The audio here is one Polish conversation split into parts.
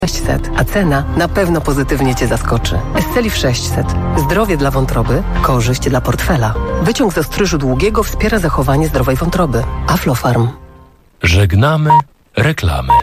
600, a cena na pewno pozytywnie Cię zaskoczy. Esceliv 600. Zdrowie dla wątroby, korzyść dla portfela. Wyciąg z ostryżu długiego wspiera zachowanie zdrowej wątroby. Aflofarm. Żegnamy reklamy.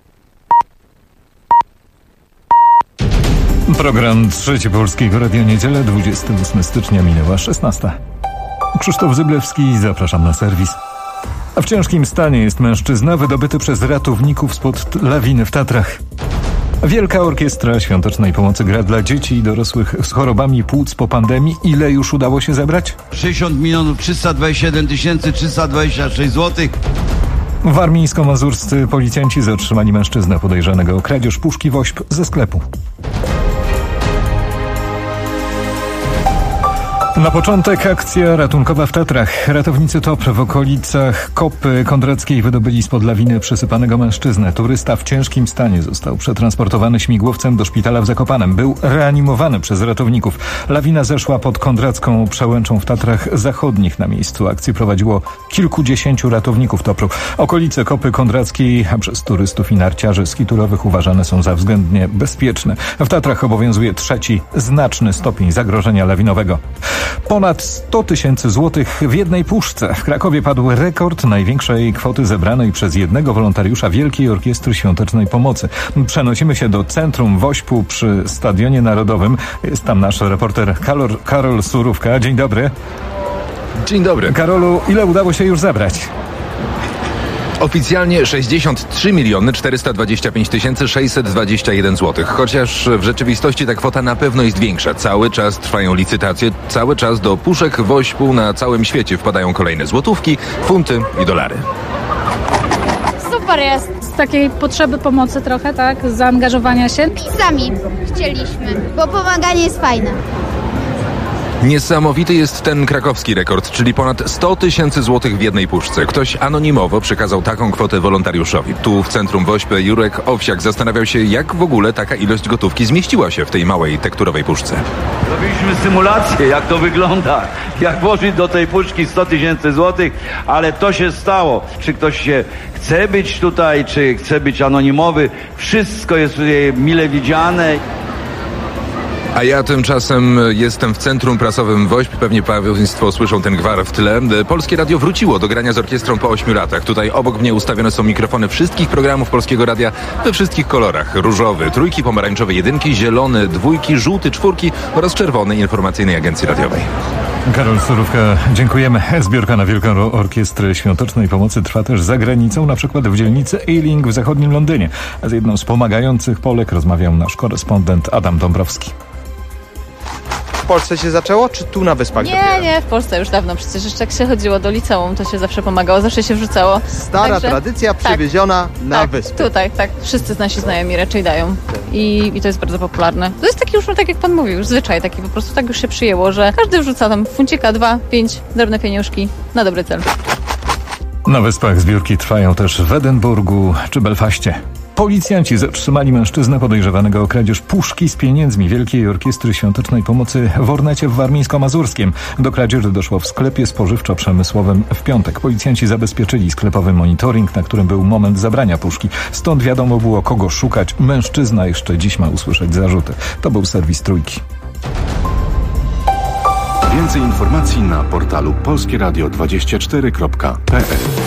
Program Trzeci Polskiego Radia Niedzielę, 28 stycznia minęła 16. Krzysztof Zyblewski, zapraszam na serwis. A w ciężkim stanie jest mężczyzna wydobyty przez ratowników spod lawiny w Tatrach. Wielka Orkiestra Świątecznej Pomocy gra dla dzieci i dorosłych z chorobami płuc po pandemii. Ile już udało się zebrać? 60 327 326 zł. Warmińsko-mazurscy policjanci zatrzymali mężczyznę podejrzanego o kradzież puszki Wośp ze sklepu. Na początek akcja ratunkowa w Tatrach. Ratownicy TOPR w okolicach Kopy Kondrackiej wydobyli spod lawiny przysypanego mężczyznę. Turysta w ciężkim stanie został przetransportowany śmigłowcem do szpitala w Zakopanem. Był reanimowany przez ratowników. Lawina zeszła pod Kondracką Przełęczą w Tatrach Zachodnich. Na miejscu akcji prowadziło kilkudziesięciu ratowników TOPR-u. Okolice Kopy Kondrackiej przez turystów i narciarzy skiturowych uważane są za względnie bezpieczne. W Tatrach obowiązuje trzeci, znaczny stopień zagrożenia lawinowego. Ponad 100 tysięcy złotych w jednej puszce. W Krakowie padł rekord największej kwoty zebranej przez jednego wolontariusza Wielkiej Orkiestry Świątecznej Pomocy. Przenosimy się do centrum Wośpu przy Stadionie Narodowym. Jest tam nasz reporter Karol Surówka. Dzień dobry. Dzień dobry. Karolu, ile udało się już zebrać? Oficjalnie 63 425 621 zł. Chociaż w rzeczywistości ta kwota na pewno jest większa. Cały czas trwają licytacje, cały czas do puszek Wośpu na całym świecie wpadają kolejne złotówki, funty i dolary. Super jest. Z takiej potrzeby pomocy trochę, tak? Z zaangażowania się. I sami chcieliśmy, bo pomaganie jest fajne. Niesamowity jest ten krakowski rekord, czyli ponad 100 tysięcy złotych w jednej puszce. Ktoś anonimowo przekazał taką kwotę wolontariuszowi. Tu w centrum Wośpy Jurek Owsiak zastanawiał się, jak w ogóle taka ilość gotówki zmieściła się w tej małej tekturowej puszce. Robiliśmy symulację, jak to wygląda, jak włożyć do tej puszki 100 tysięcy złotych, ale to się stało. Czy ktoś się chce być tutaj, czy chce być anonimowy, wszystko jest mile widziane. A ja tymczasem jestem w centrum prasowym Wośp. Pewnie państwo słyszą ten gwar w tle. Polskie Radio wróciło do grania z orkiestrą po 8 latach. Tutaj obok mnie ustawione są mikrofony wszystkich programów Polskiego Radia we wszystkich kolorach. Różowy, trójki, pomarańczowe jedynki, zielony, dwójki, żółty, czwórki oraz czerwony Informacyjnej Agencji Radiowej. Karol Surówka, dziękujemy. Zbiórka na Wielką Orkiestrę Świątecznej Pomocy trwa też za granicą, na przykład w dzielnicy Ealing w zachodnim Londynie. Z jedną z pomagających Polek rozmawiał nasz korespondent Adam Dąbrowski. W Polsce się zaczęło, czy tu na Wyspach? Nie, w Polsce już dawno. Przecież jeszcze jak się chodziło do liceum, to się zawsze pomagało, zawsze się wrzucało. Stara tradycja przywieziona na Wyspy. Tutaj, tak. Wszyscy nasi znajomi raczej dają. I to jest bardzo popularne. To jest taki już, tak jak pan mówił, już zwyczaj taki po prostu, tak już się przyjęło, że każdy wrzuca tam funcika, 2, 5, drobne pieniążki na dobry cel. Na Wyspach zbiórki trwają też w Edynburgu czy Belfaście. Policjanci zatrzymali mężczyznę podejrzewanego o kradzież puszki z pieniędzmi Wielkiej Orkiestry Świątecznej Pomocy w Ornecie w Warmińsko-Mazurskim. Do kradzieży doszło w sklepie spożywczo-przemysłowym w piątek. Policjanci zabezpieczyli sklepowy monitoring, na którym był moment zabrania puszki. Stąd wiadomo było, kogo szukać. Mężczyzna jeszcze dziś ma usłyszeć zarzuty. To był serwis Trójki. Więcej informacji na portalu polskieradio24.pl.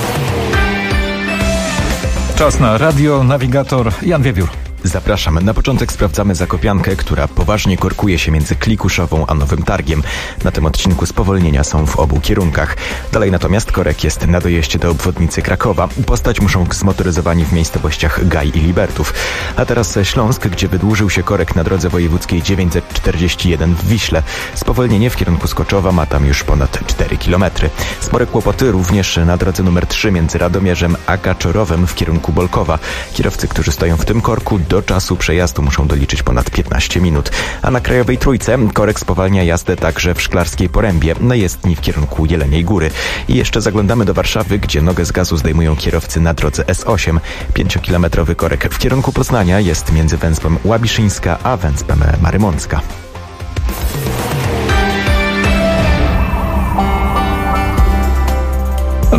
Czas na radio, nawigator Jan Wiewiór. Zapraszam. Na początek sprawdzamy Zakopiankę, która poważnie korkuje się między Klikuszową a Nowym Targiem. Na tym odcinku spowolnienia są w obu kierunkach. Dalej natomiast korek jest na dojeździe do obwodnicy Krakowa. Postać muszą zmotoryzowani w miejscowościach Gaj i Libertów. A teraz Śląsk, gdzie wydłużył się korek na drodze wojewódzkiej 941 w Wiśle. Spowolnienie w kierunku Skoczowa ma tam już ponad 4 km. Spore kłopoty również na drodze numer 3 między Radomierzem a Kaczorowem w kierunku Bolkowa. Kierowcy, którzy stoją w tym korku, do czasu przejazdu muszą doliczyć ponad 15 minut. A na Krajowej Trójce korek spowalnia jazdę także w Szklarskiej Porębie na jezdni w kierunku Jeleniej Góry. I jeszcze zaglądamy do Warszawy, gdzie nogę z gazu zdejmują kierowcy na drodze S8. 5-kilometrowy korek w kierunku Poznania jest między Węzłem Łabiszyńska a Węzłem Marymącka.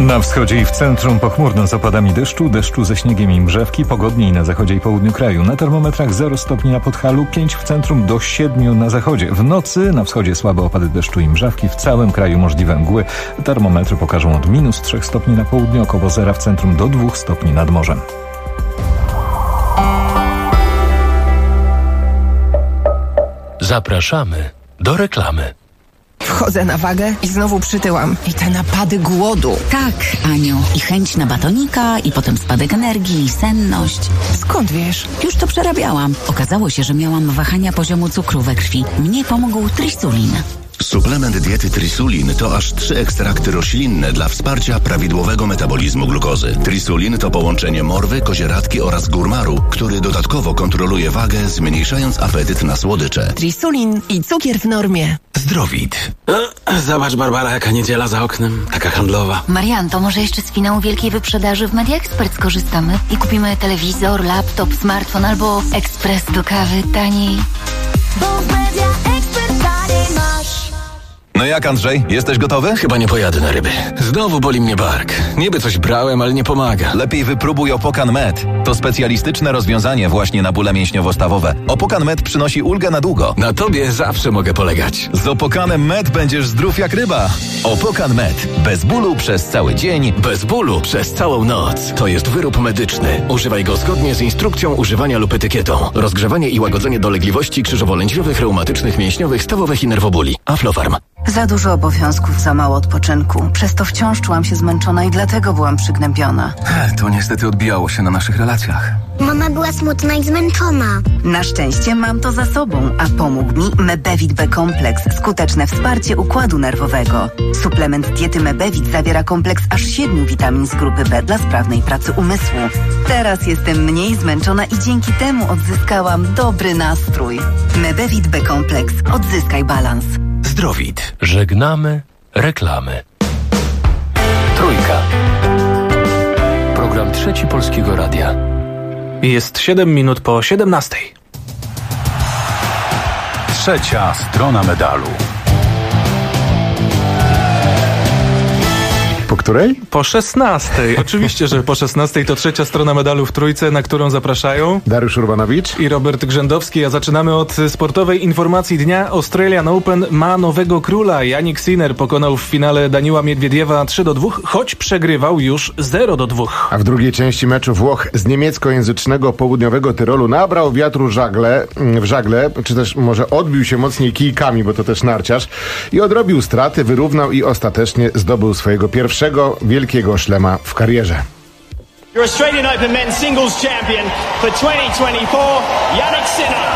Na wschodzie i w centrum pochmurno z opadami deszczu ze śniegiem i mrzawki, pogodniej na zachodzie i południu kraju. Na termometrach 0 stopni na Podhalu, 5 w centrum do 7 na zachodzie. W nocy na wschodzie słabe opady deszczu i mrzawki, w całym kraju możliwe mgły. Termometry pokażą od -3 stopni na południu, około 0 w centrum do 2 stopni nad morzem. Zapraszamy do reklamy. Wchodzę na wagę i znowu przytyłam. I te napady głodu. Tak, Aniu. I chęć na batonika, i potem spadek energii, i senność. Skąd wiesz? Już to przerabiałam. Okazało się, że miałam wahania poziomu cukru we krwi. Mnie pomógł Trisulin. Suplement diety Trisulin to aż 3 ekstrakty roślinne dla wsparcia prawidłowego metabolizmu glukozy. Trisulin to połączenie morwy, kozieradki oraz górmaru, który dodatkowo kontroluje wagę, zmniejszając apetyt na słodycze. Trisulin i cukier w normie. Zdrowit. Zobacz, Barbara, jaka niedziela za oknem. Taka handlowa. Marian, to może jeszcze z finału wielkiej wyprzedaży w Media Expert skorzystamy i kupimy telewizor, laptop, smartfon albo ekspres do kawy taniej. Bo w Media Expert taniej masz. No jak, Andrzej? Jesteś gotowy? Chyba nie pojadę na ryby. Znowu boli mnie bark. Niby coś brałem, ale nie pomaga. Lepiej wypróbuj Opokan Med. To specjalistyczne rozwiązanie właśnie na bóle mięśniowo-stawowe. Opokan Med przynosi ulgę na długo. Na tobie zawsze mogę polegać. Z Opokanem Med będziesz zdrów jak ryba. Opokan Med. Bez bólu przez cały dzień. Bez bólu przez całą noc. To jest wyrób medyczny. Używaj go zgodnie z instrukcją używania lub etykietą. Rozgrzewanie i łagodzenie dolegliwości krzyżowo-lędźwiowych, reumatycznych, mięśniowych, stawowych i nerwobóli. Aflofarm. Za dużo obowiązków, za mało odpoczynku. Przez to wciąż czułam się zmęczona i dlatego byłam przygnębiona. To niestety odbijało się na naszych relacjach. Mama była smutna i zmęczona. Na szczęście mam to za sobą, a pomógł mi Mebevit B-kompleks. Skuteczne wsparcie układu nerwowego. Suplement diety Mebevit zawiera kompleks aż 7 witamin z grupy B dla sprawnej pracy umysłu. Teraz jestem mniej zmęczona i dzięki temu odzyskałam dobry nastrój. Mebevit B-kompleks. Odzyskaj balans. Zdrowit. Żegnamy reklamy. Trójka. Program Trzeci Polskiego Radia. Jest 7 minut po 17. Trzecia strona medalu. Po której? Po 16. Oczywiście, że po 16 to trzecia strona medalu w Trójce, na którą zapraszają Dariusz Urbanowicz i Robert Grzędowski. A zaczynamy od sportowej informacji dnia. Australian Open ma nowego króla. Jannik Sinner pokonał w finale Daniila Miedwiediewa 3-2, choć przegrywał już 0-2. A w drugiej części meczu Włoch z niemieckojęzycznego południowego Tyrolu nabrał wiatru w żagle, czy też może odbił się mocniej kijkami, bo to też narciarz, i odrobił straty, wyrównał i ostatecznie zdobył swojego pierwszego wielkiego szlema w karierze. Your Australian Open Men's Singles Champion for 2024, Jannik Sinner.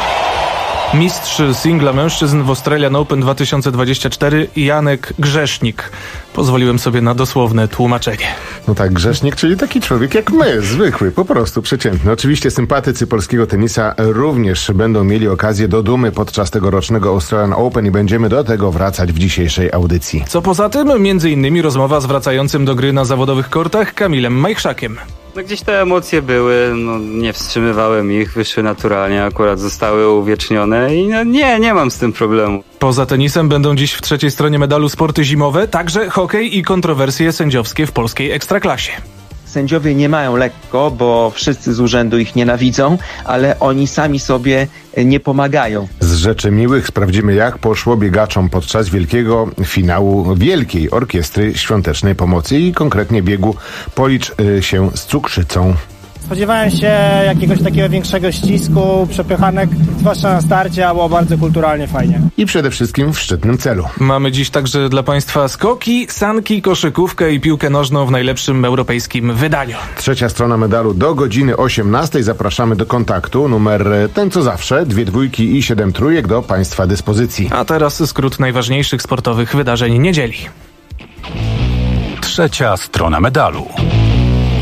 Mistrz singla mężczyzn w Australian Open 2024 Janek Grzesznik. Pozwoliłem sobie na dosłowne tłumaczenie. No tak, grzesznik, czyli taki człowiek jak my, zwykły, po prostu przeciętny. Oczywiście sympatycy polskiego tenisa również będą mieli okazję do dumy podczas tegorocznego Australian Open i będziemy do tego wracać w dzisiejszej audycji. Co poza tym, między innymi rozmowa z wracającym do gry na zawodowych kortach Kamilem Majchrzakiem. No gdzieś te emocje były, nie wstrzymywałem ich, wyszły naturalnie, akurat zostały uwiecznione i nie mam z tym problemu. Poza tenisem będą dziś w trzeciej stronie medalu sporty zimowe, także hokej i kontrowersje sędziowskie w polskiej ekstraklasie. Sędziowie nie mają lekko, bo wszyscy z urzędu ich nienawidzą, ale oni sami sobie nie pomagają. Z rzeczy miłych sprawdzimy, jak poszło biegaczom podczas wielkiego finału Wielkiej Orkiestry Świątecznej Pomocy i konkretnie biegu Policz się z cukrzycą. Spodziewałem się jakiegoś takiego większego ścisku, przepychanek, zwłaszcza na starcie, a było bardzo kulturalnie, fajnie. I przede wszystkim w szczytnym celu. Mamy dziś także dla Państwa skoki, sanki, koszykówkę i piłkę nożną w najlepszym europejskim wydaniu. Trzecia strona medalu do godziny 18. Zapraszamy do kontaktu. Numer ten co zawsze, 2 dwójki i 7 trójek do Państwa dyspozycji. A teraz skrót najważniejszych sportowych wydarzeń niedzieli. Trzecia strona medalu.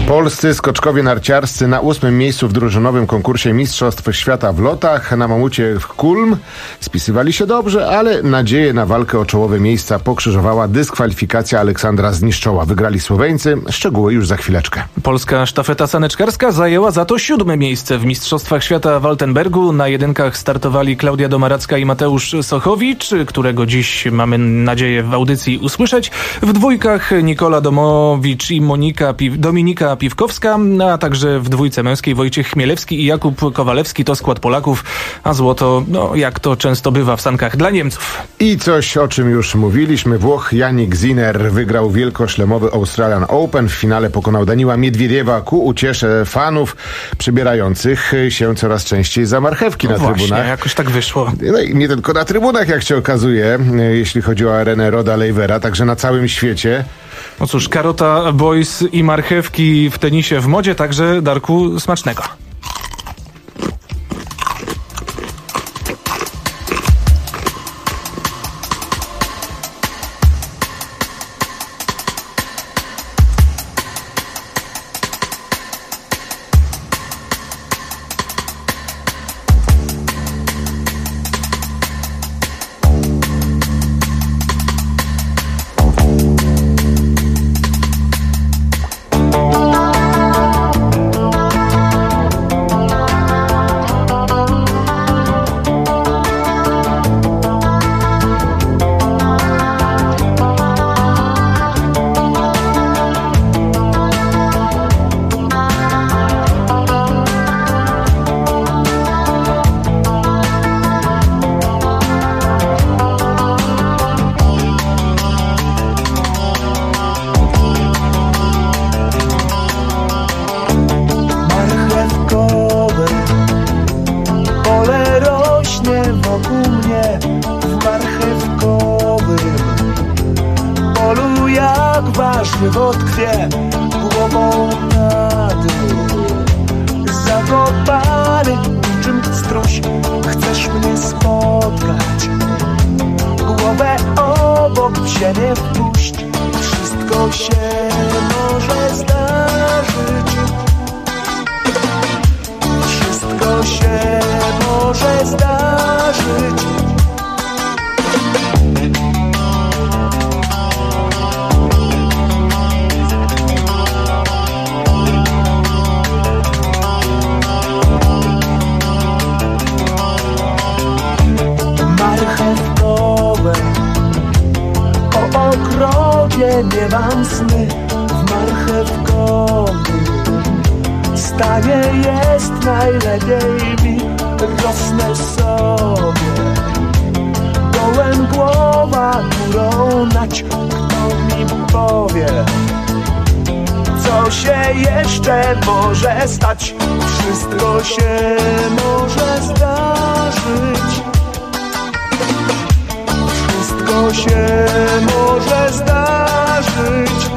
Polscy skoczkowie narciarscy na 8. miejscu w drużynowym konkursie Mistrzostw Świata w lotach na mamucie w Kulm spisywali się dobrze, ale nadzieję na walkę o czołowe miejsca pokrzyżowała dyskwalifikacja Aleksandra Zniszczoła. Wygrali Słoweńcy. Szczegóły już za chwileczkę. Polska sztafeta saneczkarska zajęła za to 7. miejsce w Mistrzostwach Świata w Altenbergu. Na jedynkach startowali Klaudia Domaracka i Mateusz Sochowicz, którego dziś mamy nadzieję w audycji usłyszeć. W dwójkach Nikola Domowicz i Dominika Piwkowska, a także w dwójce męskiej Wojciech Chmielewski i Jakub Kowalewski. To skład Polaków, a złoto, jak to często bywa w sankach, dla Niemców. I coś, o czym już mówiliśmy. Włoch Yannick Sinner wygrał wielkoszlemowy Australian Open. W finale pokonał Daniła Miedwiediewa ku uciesze fanów przybierających się coraz częściej za marchewki na trybunach. Właśnie, jakoś tak wyszło. No i nie tylko na trybunach, jak się okazuje, jeśli chodzi o arenę Roda Lejwera, także na całym świecie. No cóż, Karota, Boys i marchewki w tenisie w modzie, także Darku, smacznego. Tkwie głową na dół. Zakopany niczym struś, chcesz mnie spotkać. Głowę obok w ziemię wpuść. Wszystko się może zdarzyć. Wszystko się może zdarzyć. O ogrodzie nie mam sny w marchewkowym stanie jest najlepiej mi, rosnę sobie dołem głowa, górą nać. Kto mi powie, co się jeszcze może stać? Wszystko się może zdarzyć. Wszystko się może zdarzyć.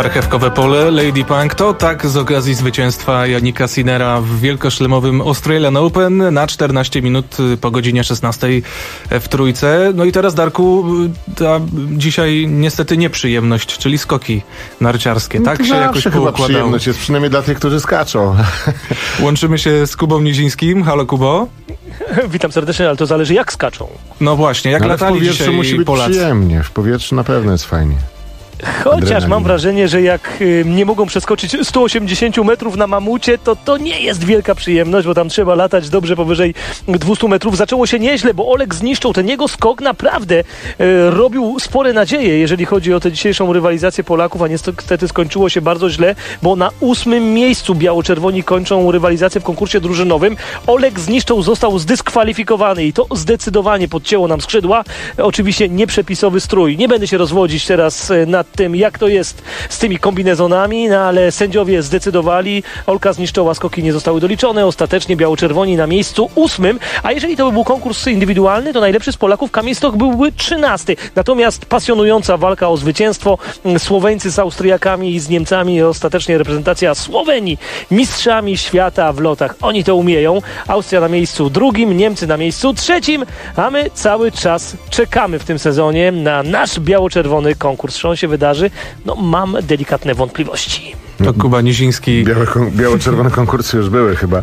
Marchewkowe pole, Lady Punk, to tak z okazji zwycięstwa Jannika Sinnera w wielkoszlemowym Australian Open na 14 minut po godzinie 16 w Trójce. No i teraz, Darku, ta dzisiaj niestety nieprzyjemność, czyli skoki narciarskie. Tak się jakoś chyba przyjemność jest przynajmniej dla tych, którzy skaczą. Łączymy się z Kubą Nizińskim. Halo, Kubo. Witam serdecznie, ale to zależy jak skaczą. No właśnie, jak latali dzisiaj Polacy. W powietrzu musi być przyjemnie, w powietrzu na pewno jest fajnie. Chociaż mam wrażenie, że jak nie mogą przeskoczyć 180 metrów na mamucie, to nie jest wielka przyjemność, bo tam trzeba latać dobrze powyżej 200 metrów. Zaczęło się nieźle, bo Oleg zniszczył. Ten jego skok naprawdę robił spore nadzieje, jeżeli chodzi o tę dzisiejszą rywalizację Polaków, a niestety skończyło się bardzo źle, bo na 8. miejscu biało-czerwoni kończą rywalizację w konkursie drużynowym. Oleg zniszczył, został zdyskwalifikowany i to zdecydowanie podcięło nam skrzydła. Oczywiście nieprzepisowy strój. Nie będę się rozwodzić teraz nad tym, jak to jest z tymi kombinezonami, no ale sędziowie zdecydowali, Olka zniszczyła, skoki nie zostały doliczone, ostatecznie biało-czerwoni na miejscu 8, a jeżeli to by był konkurs indywidualny, to najlepszy z Polaków Kamil Stoch byłby 13. Natomiast pasjonująca walka o zwycięstwo, Słoweńcy z Austriakami i z Niemcami, ostatecznie reprezentacja Słowenii, mistrzami świata w lotach. Oni to umieją. Austria na miejscu 2, Niemcy na miejscu 3, a my cały czas czekamy w tym sezonie na nasz biało-czerwony konkurs. Czy on się wydarzy? No mam delikatne wątpliwości. To Kuba Niziński. Biało-czerwone konkursy już były chyba.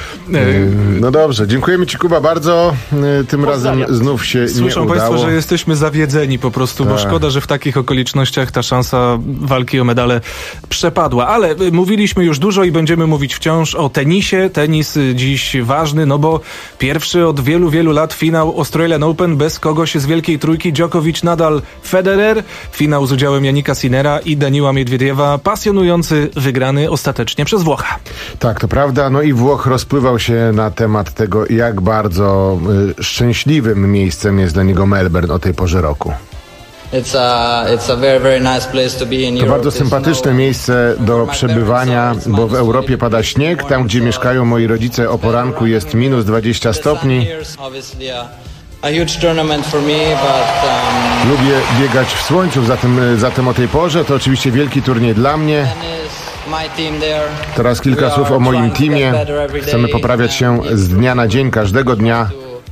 No dobrze, dziękujemy Ci, Kuba, bardzo. Tym razem znów się nie udało. Słyszą Państwo, że jesteśmy zawiedzeni po prostu, bo szkoda, że w takich okolicznościach ta szansa walki o medale przepadła. Ale mówiliśmy już dużo i będziemy mówić wciąż o tenisie. Tenis dziś ważny, no bo pierwszy od wielu, wielu lat finał Australian Open bez kogoś z Wielkiej Trójki. Djokovic, Nadal, Federer. Finał z udziałem Jannika Sinnera i Daniila Miedwiediewa. Pasjonujący, wygrany ostatecznie przez Włocha. Tak, to prawda. No i Włoch rozpływał się na temat tego, jak bardzo szczęśliwym miejscem jest dla niego Melbourne o tej porze roku. To bardzo sympatyczne miejsce do przebywania, bo w Europie pada śnieg. Tam, gdzie mieszkają moi rodzice, o poranku jest minus 20 stopni. Lubię biegać w słońcu, zatem o tej porze to oczywiście wielki turniej dla mnie. Teraz kilka słów o moim teamie. Chcemy poprawiać się z dnia na dzień, każdego dnia.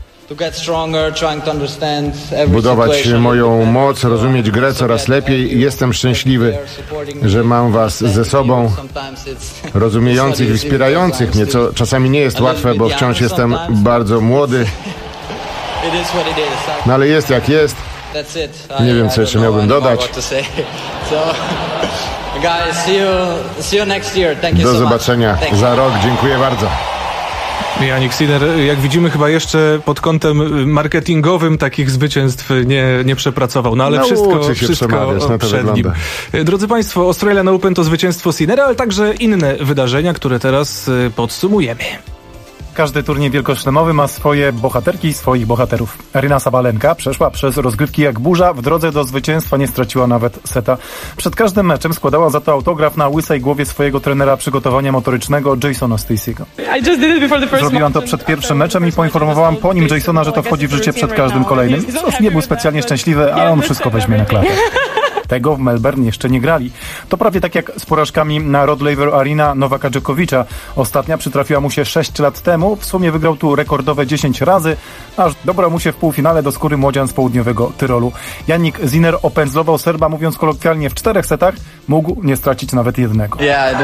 Budować moją moc, rozumieć grę coraz lepiej. Jestem szczęśliwy, że mam was ze sobą, rozumiejących i wspierających mnie, co czasami nie jest łatwe, bo wciąż jestem bardzo młody. No ale jest jak jest. Nie wiem, co jeszcze miałbym dodać. Do zobaczenia za rok. Dziękuję bardzo. Janik Sinner, jak widzimy, chyba jeszcze pod kątem marketingowym takich zwycięstw nie przepracował. No ale wszystko przed nim. Drodzy Państwo, Australian Open to zwycięstwo Sinnera, ale także inne wydarzenia, które teraz podsumujemy. Każdy turniej wielkoszlemowy ma swoje bohaterki i swoich bohaterów. Aryna Sabalenka przeszła przez rozgrywki jak burza, w drodze do zwycięstwa nie straciła nawet seta. Przed każdym meczem składała za to autograf na łysej głowie swojego trenera przygotowania motorycznego Jasona Stacey'ego. Zrobiłam to przed pierwszym meczem i poinformowałam po nim Jasona, że to wchodzi w życie przed każdym kolejnym. Cóż, nie był specjalnie szczęśliwy, ale on wszystko weźmie na klatę. Tego w Melbourne jeszcze nie grali. To prawie tak jak z porażkami na Rod Laver Arena Nowaka Dżokowicza. Ostatnia przytrafiła mu się 6 lat temu. W sumie wygrał tu rekordowe 10 razy, aż dobrał mu się w półfinale do skóry młodzian z południowego Tyrolu. Jannik Sinner opędzlował Serba, mówiąc kolokwialnie, w 4 setach. Mógł nie stracić nawet jednego.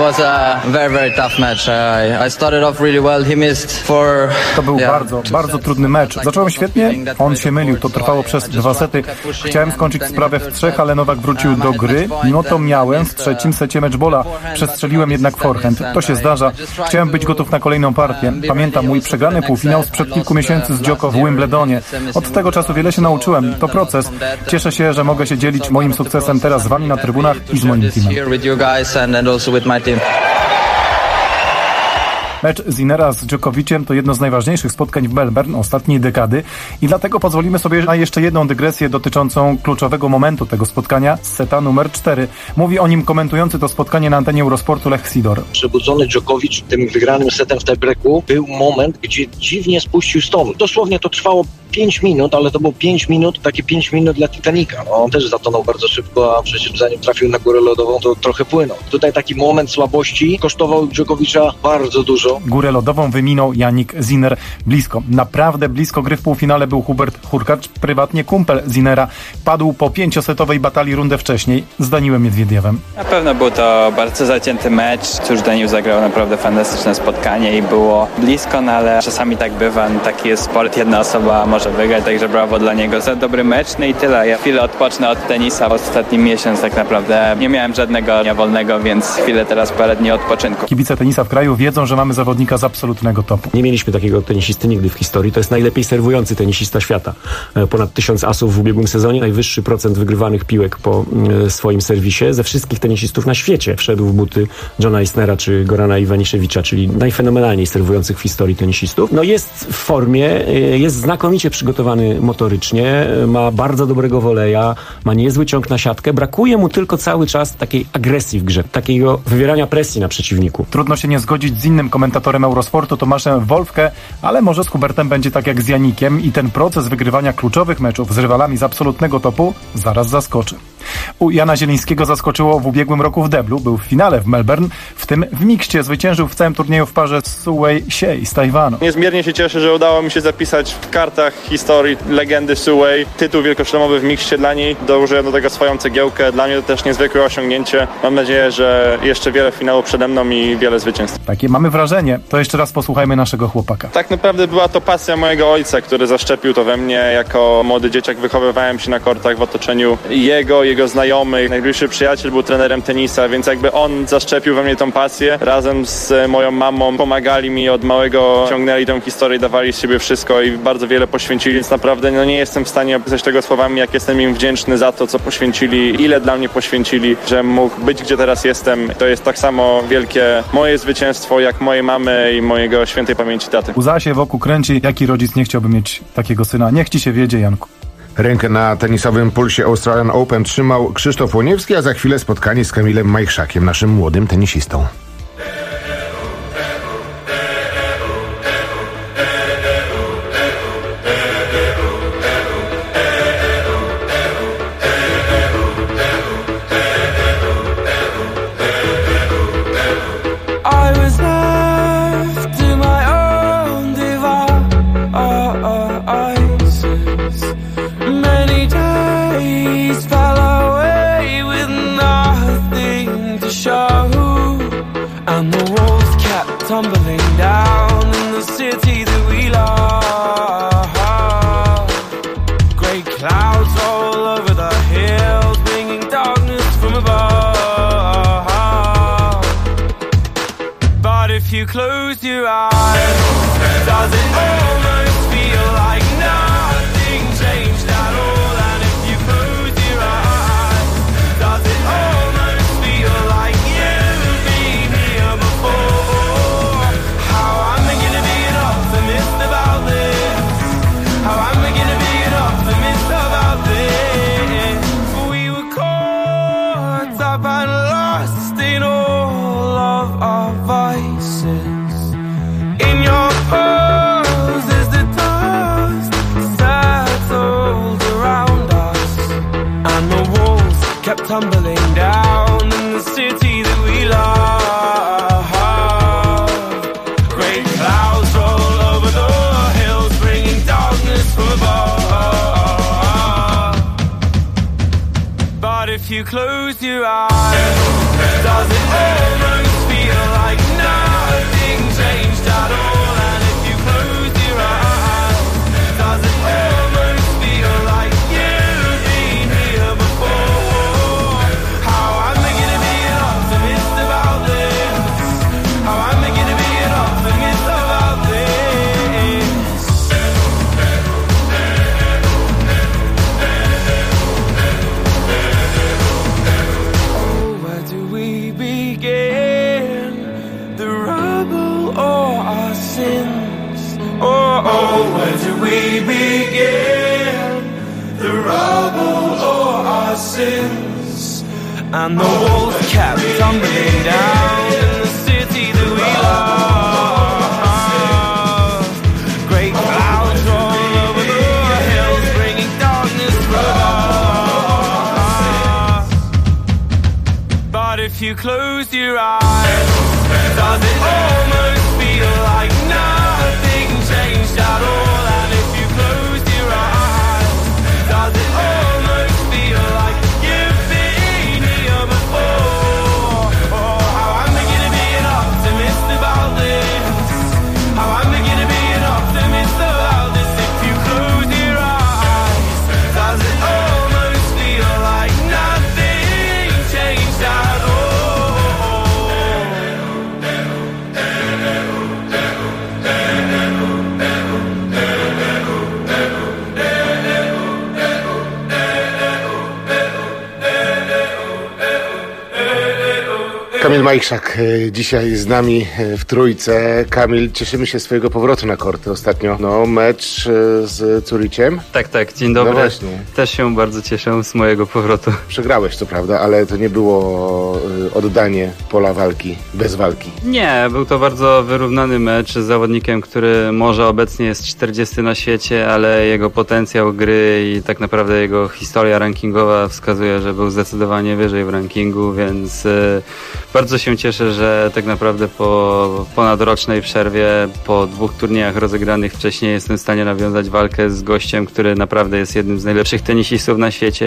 To był bardzo trudny mecz. Zacząłem świetnie, on się mylił. To trwało przez 2 sety. Chciałem skończyć sprawę w 3, ale Nowak wrócił do gry. Mimo to miałem w 3. secie meczbola. Przestrzeliłem jednak forehand. To się zdarza. Chciałem być gotów na kolejną partię. Pamiętam mój przegrany półfinał sprzed kilku miesięcy z Djoko w Wimbledonie. Od tego czasu wiele się nauczyłem. To proces. Cieszę się, że mogę się dzielić moim sukcesem teraz z wami na trybunach i z moim teamem. Mecz Sinnera z Djokoviciem to jedno z najważniejszych spotkań w Melbourne ostatniej dekady i dlatego pozwolimy sobie na jeszcze jedną dygresję dotyczącą kluczowego momentu tego spotkania z seta numer 4. Mówi o nim komentujący to spotkanie na antenie Eurosportu Lech Sidor. Przebudzony Djokovic tym wygranym setem w tiebreaku był moment, gdzie dziwnie spuścił z tonu. Dosłownie to trwało 5 minut, ale to było 5 minut, takie 5 minut dla Titanica. No, on też zatonął bardzo szybko, a przecież zanim trafił na górę lodową, to trochę płynął. Tutaj taki moment słabości kosztował Djokovicza bardzo dużo. Górę lodową wyminął Jannik Sinner blisko. Naprawdę blisko gry w półfinale był Hubert Hurkacz, prywatnie kumpel Sinnera. Padł po 5-setowej batalii rundę wcześniej z Daniilem Miedwiediewem. Na pewno był to bardzo zacięty mecz. Cóż, Daniil zagrał naprawdę fantastyczne spotkanie i było blisko, no ale czasami tak bywa. Taki jest sport, jedna osoba może wygrać, także brawo dla niego za dobry mecz. No i tyle. Ja chwilę odpocznę od tenisa. Ostatni miesiąc tak naprawdę nie miałem żadnego dnia wolnego, więc chwilę teraz parę dni odpoczynku. Kibice tenisa w kraju wiedzą, że mamy zawodnika z absolutnego topu. Nie mieliśmy takiego tenisisty nigdy w historii. To jest najlepiej serwujący tenisista świata. Ponad 1000 asów w ubiegłym sezonie. Najwyższy procent wygrywanych piłek po swoim serwisie. Ze wszystkich tenisistów na świecie wszedł w buty Johna Isnera czy Gorana Ivaniševića, czyli najfenomenalniej serwujących w historii tenisistów. No jest w formie, jest znakomicie przygotowany motorycznie, ma bardzo dobrego woleja, ma niezły ciąg na siatkę. Brakuje mu tylko cały czas takiej agresji w grze, takiego wywierania presji na przeciwniku. Trudno się nie zgodzić z innym komentatorem Eurosportu, Tomaszem Wolfke, ale może z Hubertem będzie tak jak z Janikiem i ten proces wygrywania kluczowych meczów z rywalami z absolutnego topu zaraz zaskoczy. U Jana Zielińskiego zaskoczyło w ubiegłym roku w deblu, był w finale w Melbourne, w tym w mikście zwyciężył w całym turnieju w parze z Su Wei z Tajwanu. Niezmiernie się cieszę, że udało mi się zapisać w kartach historii legendy Su Wei. Tytuł wielkoszlemowy w mikście dla niej, dołożyłem do tego swoją cegiełkę. Dla mnie to też niezwykłe osiągnięcie. Mam nadzieję, że jeszcze wiele finałów przede mną i wiele zwycięstw. Takie mamy wrażenie. To jeszcze raz posłuchajmy naszego chłopaka. Tak naprawdę była to pasja mojego ojca, który zaszczepił to we mnie. Jako młody dzieciak wychowywałem się na kortach w otoczeniu jego znajomych. Najbliższy przyjaciel był trenerem tenisa, więc jakby on zaszczepił we mnie tą pasję. Razem z moją mamą pomagali mi od małego, ciągnęli tą historię, dawali z siebie wszystko i bardzo wiele poświęcili, więc naprawdę nie jestem w stanie opisać tego słowami, jak jestem im wdzięczny za to, co poświęcili, ile dla mnie poświęcili, że mógł być, gdzie teraz jestem. To jest tak samo wielkie moje zwycięstwo, jak mojej mamy i mojego świętej pamięci taty. Łza się wokół kręci. Jaki rodzic nie chciałby mieć takiego syna? Niech ci się wiedzie, Janku. Rękę na tenisowym pulsie Australian Open trzymał Krzysztof Łoniewski, a za chwilę spotkanie z Kamilem Majchrzakiem, naszym młodym tenisistą. Tumbling down in the city that we love. Great clouds all over the hills, bringing darkness from above. But if you close your eyes, does it almost feel like nothing changed at all? And if you close your eyes, does it almost feel like you've been here before? Tumbling down in the city that we love. Great clouds roll over the hills, bringing darkness from above. But if you close your eyes, does it almost feel like nothing changed at all? And if you close your eyes, does it almost feel like you've been here before? Where do we begin? The rubble or our sins? And the walls kept tumbling down in the city that we love. Great clouds roll over the you close your eyes, does it almost feel like nothing changed at all? And if you close your eyes, does it almost feel like you've been here before? Oh, how I'm beginning to be an optimist about this. How I'm beginning to be an optimist about this. If you close your eyes, does it almost feel like nothing changed at all? Kamil Majchrzak dzisiaj z nami w trójce. Kamil, cieszymy się z twojego powrotu na korty ostatnio. No, mecz z Zurichem. Tak, dzień dobry. No właśnie. Też się bardzo cieszę z mojego powrotu. Przegrałeś, to prawda, ale to nie było oddanie pola walki bez walki. Nie, był to bardzo wyrównany mecz z zawodnikiem, który może obecnie jest 40 na świecie, ale jego potencjał gry i tak naprawdę jego historia rankingowa wskazuje, że był zdecydowanie wyżej w rankingu, więc bardzo się cieszę, że tak naprawdę po ponadrocznej przerwie, po 2 turniejach rozegranych wcześniej jestem w stanie nawiązać walkę z gościem, który naprawdę jest jednym z najlepszych tenisistów na świecie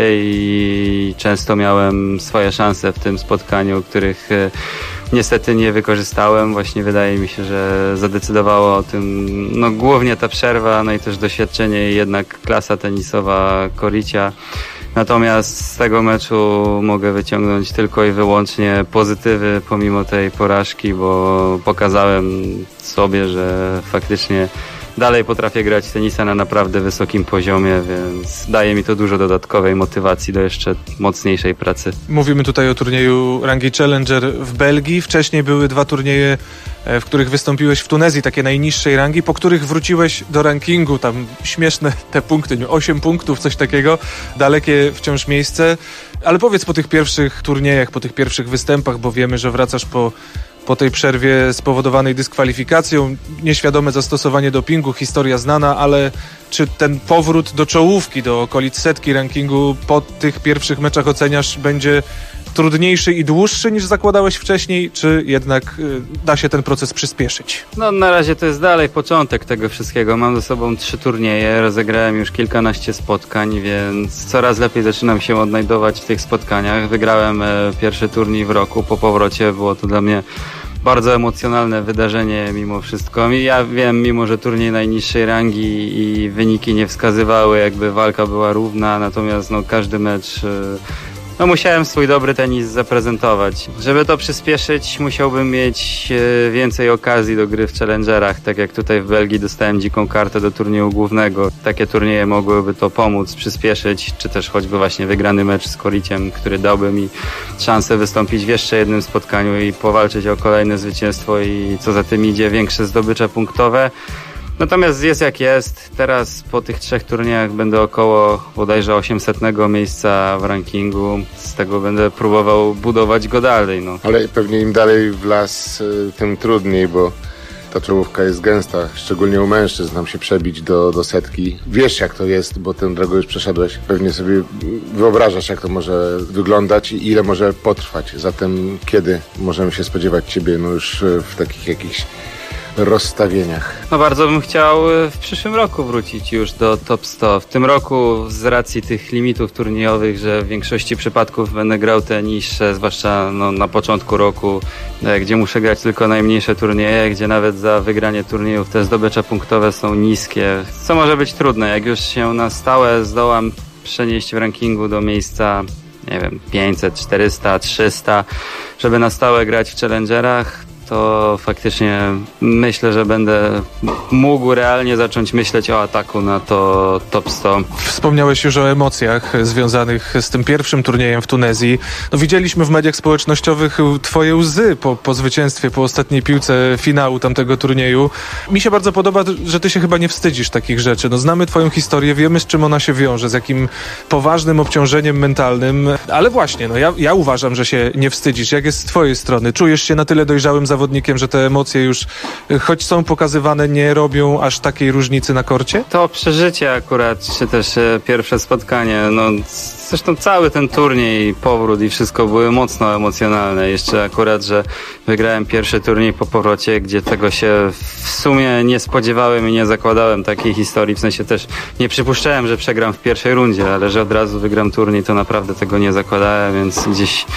i często miałem swoje szanse w tym spotkaniu, których niestety nie wykorzystałem. Właśnie wydaje mi się, że zadecydowało o tym głównie ta przerwa, no i też doświadczenie i jednak klasa tenisowa Koricia. Natomiast z tego meczu mogę wyciągnąć tylko i wyłącznie pozytywy pomimo tej porażki, bo pokazałem sobie, że faktycznie dalej potrafię grać tenisa na naprawdę wysokim poziomie, więc daje mi to dużo dodatkowej motywacji do jeszcze mocniejszej pracy. Mówimy tutaj o turnieju rangi Challenger w Belgii. Wcześniej były 2 turnieje, w których wystąpiłeś w Tunezji, takie najniższej rangi, po których wróciłeś do rankingu. Tam śmieszne te punkty, 8 punktów, coś takiego. Dalekie wciąż miejsce. Ale powiedz po tych pierwszych turniejach, po tych pierwszych występach, bo wiemy, że wracasz po tej przerwie spowodowanej dyskwalifikacją, nieświadome zastosowanie dopingu, historia znana, ale czy ten powrót do czołówki, do okolic setki rankingu po tych pierwszych meczach oceniasz będzie trudniejszy i dłuższy niż zakładałeś wcześniej, czy jednak da się ten proces przyspieszyć? No na razie to jest dalej początek tego wszystkiego. Mam ze sobą 3 turnieje, rozegrałem już kilkanaście spotkań, więc coraz lepiej zaczynam się odnajdować w tych spotkaniach. Wygrałem pierwszy turniej w roku, po powrocie było to dla mnie bardzo emocjonalne wydarzenie mimo wszystko. Ja wiem, mimo że turniej najniższej rangi i wyniki nie wskazywały, jakby walka była równa, natomiast każdy mecz musiałem swój dobry tenis zaprezentować. Żeby to przyspieszyć, musiałbym mieć więcej okazji do gry w challengerach, tak jak tutaj w Belgii dostałem dziką kartę do turnieju głównego. Takie turnieje mogłyby to pomóc, przyspieszyć, czy też choćby właśnie wygrany mecz z Koriciem, który dałby mi szansę wystąpić w jeszcze jednym spotkaniu i powalczyć o kolejne zwycięstwo i co za tym idzie, większe zdobycze punktowe. Natomiast jest jak jest. Teraz po tych 3 turniejach będę około bodajże 800 miejsca w rankingu. Z tego będę próbował budować go dalej. Ale pewnie im dalej w las, tym trudniej, bo ta czołówka jest gęsta, szczególnie u mężczyzn, nam się przebić do setki. Wiesz jak to jest, bo tę drogę już przeszedłeś. Pewnie sobie wyobrażasz, jak to może wyglądać i ile może potrwać. Zatem kiedy możemy się spodziewać ciebie już w takich jakichś rozstawieniach? Bardzo bym chciał w przyszłym roku wrócić już do top 100. W tym roku z racji tych limitów turniejowych, że w większości przypadków będę grał te niższe, zwłaszcza na początku roku, gdzie muszę grać tylko najmniejsze turnieje, gdzie nawet za wygranie turniejów te zdobycze punktowe są niskie, co może być trudne. Jak już się na stałe zdołam przenieść w rankingu do miejsca 500, 400, 300, żeby na stałe grać w challengerach, to faktycznie myślę, że będę mógł realnie zacząć myśleć o ataku na to top 100. Wspomniałeś już o emocjach związanych z tym pierwszym turniejem w Tunezji. Widzieliśmy w mediach społecznościowych twoje łzy po zwycięstwie, po ostatniej piłce finału tamtego turnieju. Mi się bardzo podoba, że ty się chyba nie wstydzisz takich rzeczy. Znamy twoją historię, wiemy, z czym ona się wiąże, z jakim poważnym obciążeniem mentalnym, ale właśnie, ja uważam, że się nie wstydzisz. Jak jest z twojej strony? Czujesz się na tyle dojrzałym zawodnikiem, że te emocje już, choć są pokazywane, nie robią aż takiej różnicy na korcie? To przeżycie akurat, czy też pierwsze spotkanie, no zresztą cały ten turniej, powrót i wszystko były mocno emocjonalne. Jeszcze akurat, że wygrałem pierwszy turniej po powrocie, gdzie tego się w sumie nie spodziewałem i nie zakładałem takiej historii. W sensie też nie przypuszczałem, że przegram w pierwszej rundzie, ale że od razu wygram turniej, to naprawdę tego nie zakładałem, więc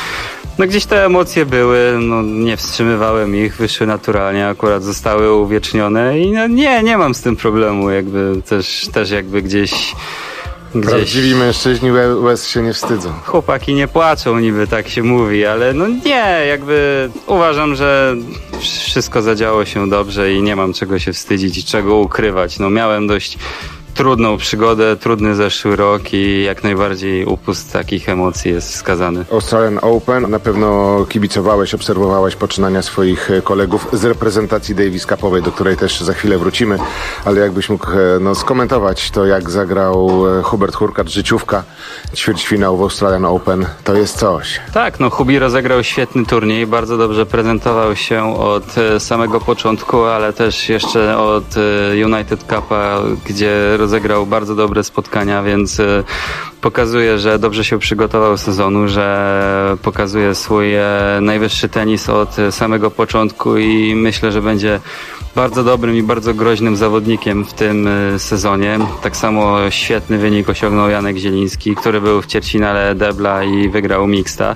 gdzieś te emocje były, no nie wstrzymywałem ich, wyszły naturalnie, akurat zostały uwiecznione i no nie mam z tym problemu, jakby też jakby gdzieś... Prawdziwi mężczyźni łez się nie wstydzą. Chłopaki nie płaczą, niby tak się mówi, ale no nie, jakby uważam, że wszystko zadziało się dobrze i nie mam czego się wstydzić i czego ukrywać. No miałem dość trudną przygodę, trudny zeszły rok i jak najbardziej upust takich emocji jest wskazany. Australian Open, na pewno kibicowałeś, obserwowałeś poczynania swoich kolegów z reprezentacji Davis Cupowej, do której też za chwilę wrócimy, ale jakbyś mógł skomentować to, jak zagrał Hubert Hurkacz, życiówka, ćwierćfinał w Australian Open, to jest coś. Tak, no Hubi rozegrał świetny turniej, bardzo dobrze prezentował się od samego początku, ale też jeszcze od United Cupa, gdzie rozegrał bardzo dobre spotkania, więc pokazuje, że dobrze się przygotował sezonu, że pokazuje swój najwyższy tenis od samego początku i myślę, że będzie bardzo dobrym i bardzo groźnym zawodnikiem w tym sezonie. Tak samo świetny wynik osiągnął Janek Zieliński, który był w ćwierćfinale debla i wygrał mixta.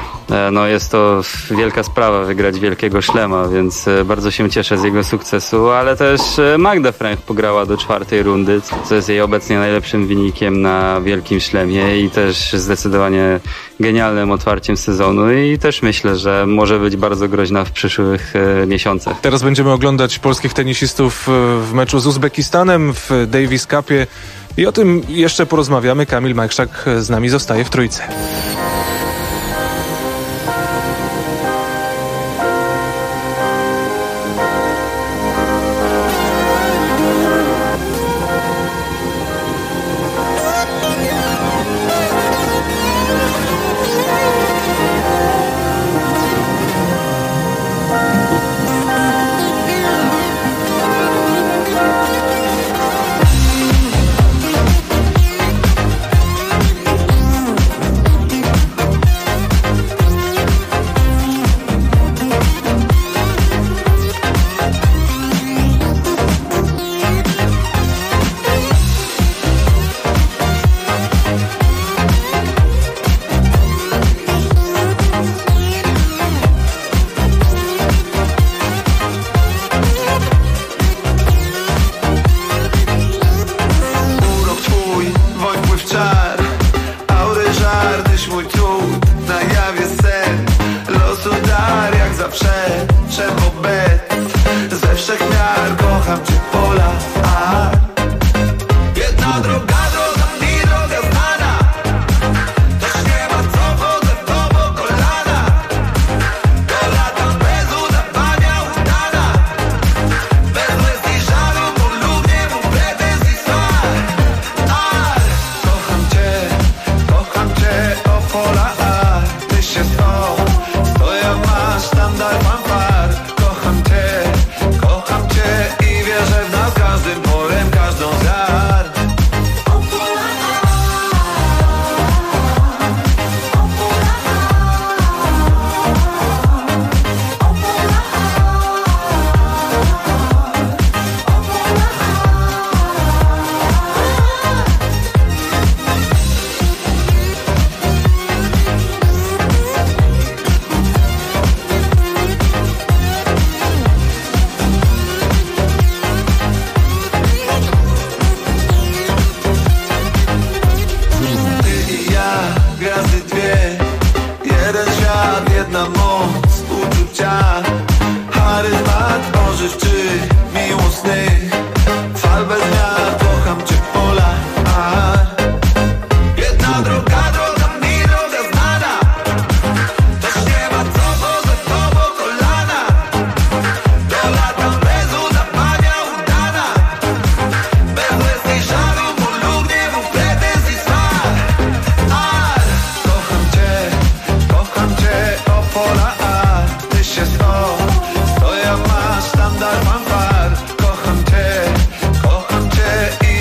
No jest to wielka sprawa wygrać wielkiego szlema, więc bardzo się cieszę z jego sukcesu, ale też Magda Frank pograła do 4. rundy, co jest jej obecnie najlepszym wynikiem na wielkim szlemie i też zdecydowanie genialnym otwarciem sezonu i też myślę, że może być bardzo groźna w przyszłych miesiącach. Teraz będziemy oglądać polskich tenisistów w meczu z Uzbekistanem w Davis Cupie i o tym jeszcze porozmawiamy. Kamil Majchrzak z nami zostaje w trójce.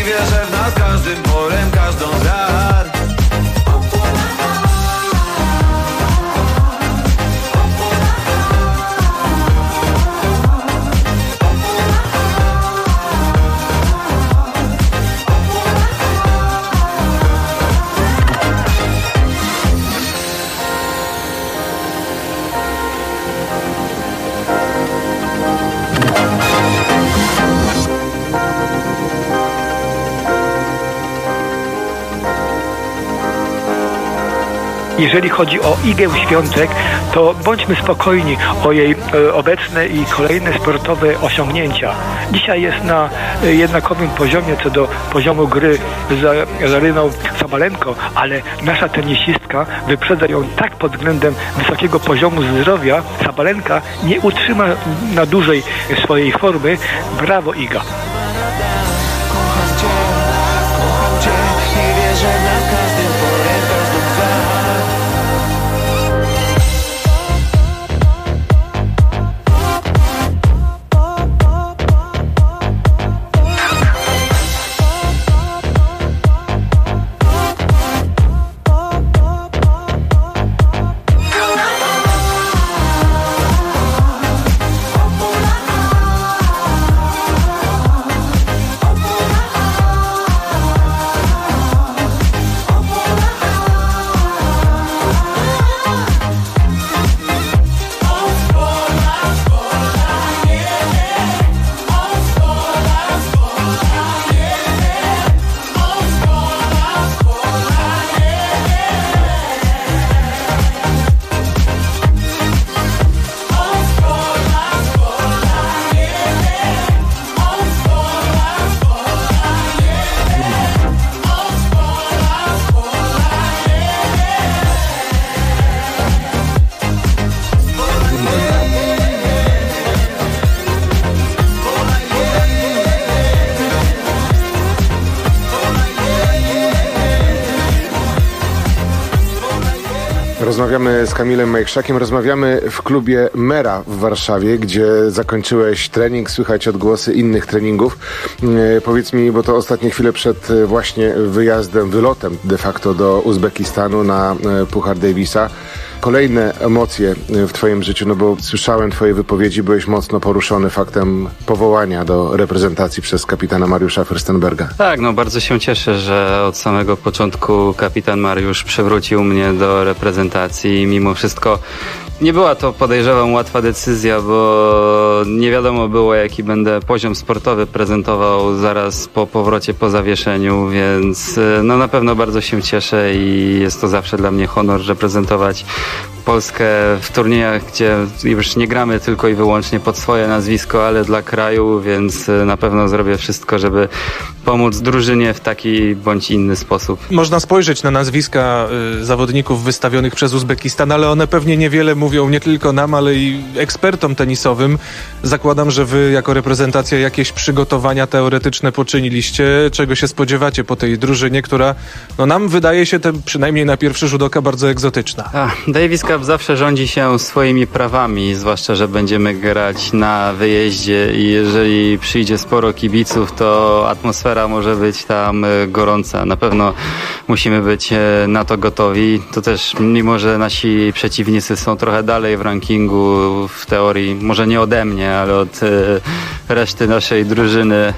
i wierzę w nas każdym polem, każdą z wiar. Jeżeli chodzi o Igę Świątek, to bądźmy spokojni o jej obecne i kolejne sportowe osiągnięcia. Dzisiaj jest na jednakowym poziomie co do poziomu gry z Aryną Sabalenko, ale nasza tenisistka wyprzedza ją tak pod względem wysokiego poziomu zdrowia. Sabalenka nie utrzyma na dłużej swojej formy. Brawo, Iga. Kocham cię i wierzę na każdym polem, każdą z wiar. Rozmawiamy z Kamilem Majchrzakiem, rozmawiamy w klubie Mera w Warszawie, gdzie zakończyłeś trening, słychać odgłosy innych treningów. Powiedz mi, bo to ostatnie chwile przed właśnie wylotem de facto do Uzbekistanu na Puchar Davisa. Kolejne emocje w twoim życiu, no bo słyszałem twoje wypowiedzi, byłeś mocno poruszony faktem powołania do reprezentacji przez kapitana Mariusza Fürstenberga. Tak, no bardzo się cieszę, że od samego początku kapitan Mariusz przywrócił mnie do reprezentacji. Mimo wszystko nie była to, podejrzewam, łatwa decyzja, bo nie wiadomo było, jaki będę poziom sportowy prezentował zaraz po powrocie po zawieszeniu, więc no na pewno bardzo się cieszę i jest to zawsze dla mnie honor reprezentować Polskę w turniejach, gdzie już nie gramy tylko i wyłącznie pod swoje nazwisko, ale dla kraju, więc na pewno zrobię wszystko, żeby pomóc drużynie w taki bądź inny sposób. Można spojrzeć na nazwiska zawodników wystawionych przez Uzbekistan, ale one pewnie niewiele mówią nie tylko nam, ale i ekspertom tenisowym. Zakładam, że wy jako reprezentacja jakieś przygotowania teoretyczne poczyniliście. Czego się spodziewacie po tej drużynie, która no nam wydaje się, przynajmniej na pierwszy rzut oka, bardzo egzotyczna? Davis Cup zawsze rządzi się swoimi prawami, zwłaszcza, że będziemy grać na wyjeździe i jeżeli przyjdzie sporo kibiców, to atmosfera może być tam gorąca. Na pewno musimy być na to gotowi. To też, mimo że nasi przeciwnicy są trochę dalej w rankingu, w teorii, może nie ode mnie, ale od reszty naszej drużyny,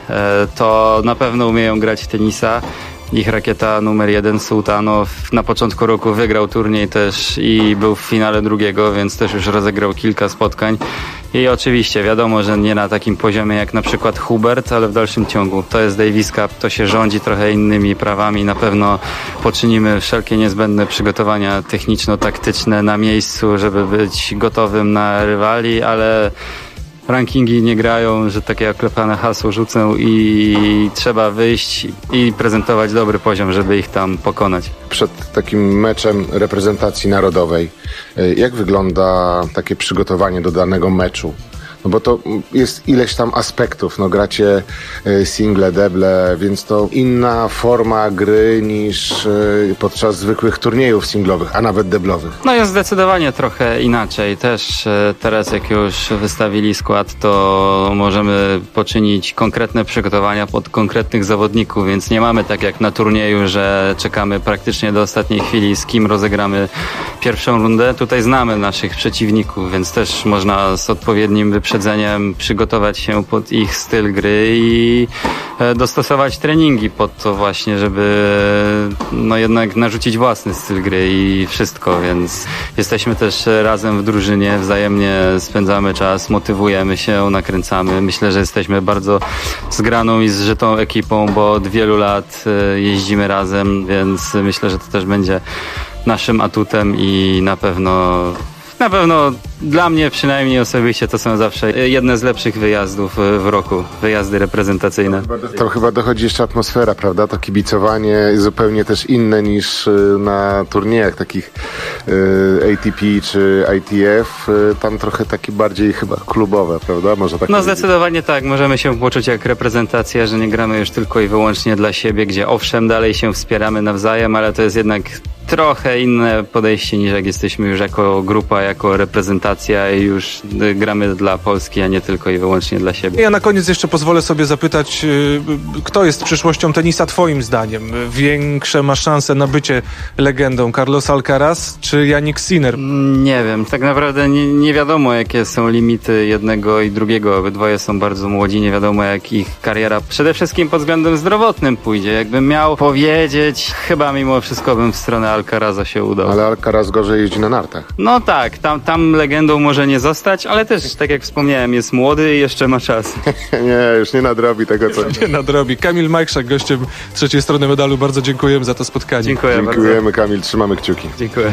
to na pewno umieją grać w tenisa. Ich rakieta numer 1 Sułtanow na początku roku wygrał turniej też i był w finale drugiego, więc też już rozegrał kilka spotkań. I oczywiście wiadomo, że nie na takim poziomie jak na przykład Hubert, ale w dalszym ciągu to jest Davis Cup, to się rządzi trochę innymi prawami. Na pewno poczynimy wszelkie niezbędne przygotowania techniczno-taktyczne na miejscu, żeby być gotowym na rywali, ale rankingi nie grają, że takie oklepane hasło rzucę i trzeba wyjść i prezentować dobry poziom, żeby ich tam pokonać. Przed takim meczem reprezentacji narodowej, jak wygląda takie przygotowanie do danego meczu? No bo to jest ileś tam aspektów, no gracie single, deble, więc to inna forma gry niż podczas zwykłych turniejów singlowych, a nawet deblowych. No jest zdecydowanie trochę inaczej. Też teraz jak już wystawili skład, to możemy poczynić konkretne przygotowania pod konkretnych zawodników, więc nie mamy tak jak na turnieju, że czekamy praktycznie do ostatniej chwili, z kim rozegramy pierwszą rundę. Tutaj znamy naszych przeciwników, więc też można z odpowiednim wyprzedzeniem przygotować się pod ich styl gry i dostosować treningi pod to właśnie, żeby no jednak narzucić własny styl gry i wszystko, więc jesteśmy też razem w drużynie, wzajemnie spędzamy czas, motywujemy się, nakręcamy. Myślę, że jesteśmy bardzo zgraną i zżytą ekipą, bo od wielu lat jeździmy razem, więc myślę, że to też będzie naszym atutem i na pewno dla mnie przynajmniej osobiście to są zawsze jedne z lepszych wyjazdów w roku, wyjazdy reprezentacyjne. To chyba dochodzi jeszcze atmosfera, prawda? To kibicowanie jest zupełnie też inne niż na turniejach takich ATP czy ITF. Tam trochę takie bardziej chyba klubowe, prawda? Można tak powiedzieć. Zdecydowanie tak. Możemy się poczuć jak reprezentacja, że nie gramy już tylko i wyłącznie dla siebie, gdzie owszem, dalej się wspieramy nawzajem, ale to jest jednak trochę inne podejście niż jak jesteśmy już jako grupa, jako reprezentacja i już gramy dla Polski, a nie tylko i wyłącznie dla siebie. Ja na koniec jeszcze pozwolę sobie zapytać, kto jest przyszłością tenisa twoim zdaniem? Większe ma szanse na bycie legendą? Carlos Alcaraz czy Jannik Sinner? Nie wiem, tak naprawdę nie wiadomo jakie są limity jednego i drugiego. Obydwoje są bardzo młodzi, nie wiadomo jak ich kariera przede wszystkim pod względem zdrowotnym pójdzie. Jakbym miał powiedzieć, chyba mimo wszystko bym w stronę Alcaraza się udał. Ale Alcaraz gorzej jeździ na nartach. No tak, tam legendą może nie zostać, ale też, tak jak wspomniałem, jest młody i jeszcze ma czas. Nie, już nie nadrobi tego, co... Nie nadrobi. Kamil Majchrzak, gościem trzeciej strony medalu. Bardzo dziękujemy za to spotkanie. Dziękujemy bardzo. Kamil, trzymamy kciuki. Dziękuję.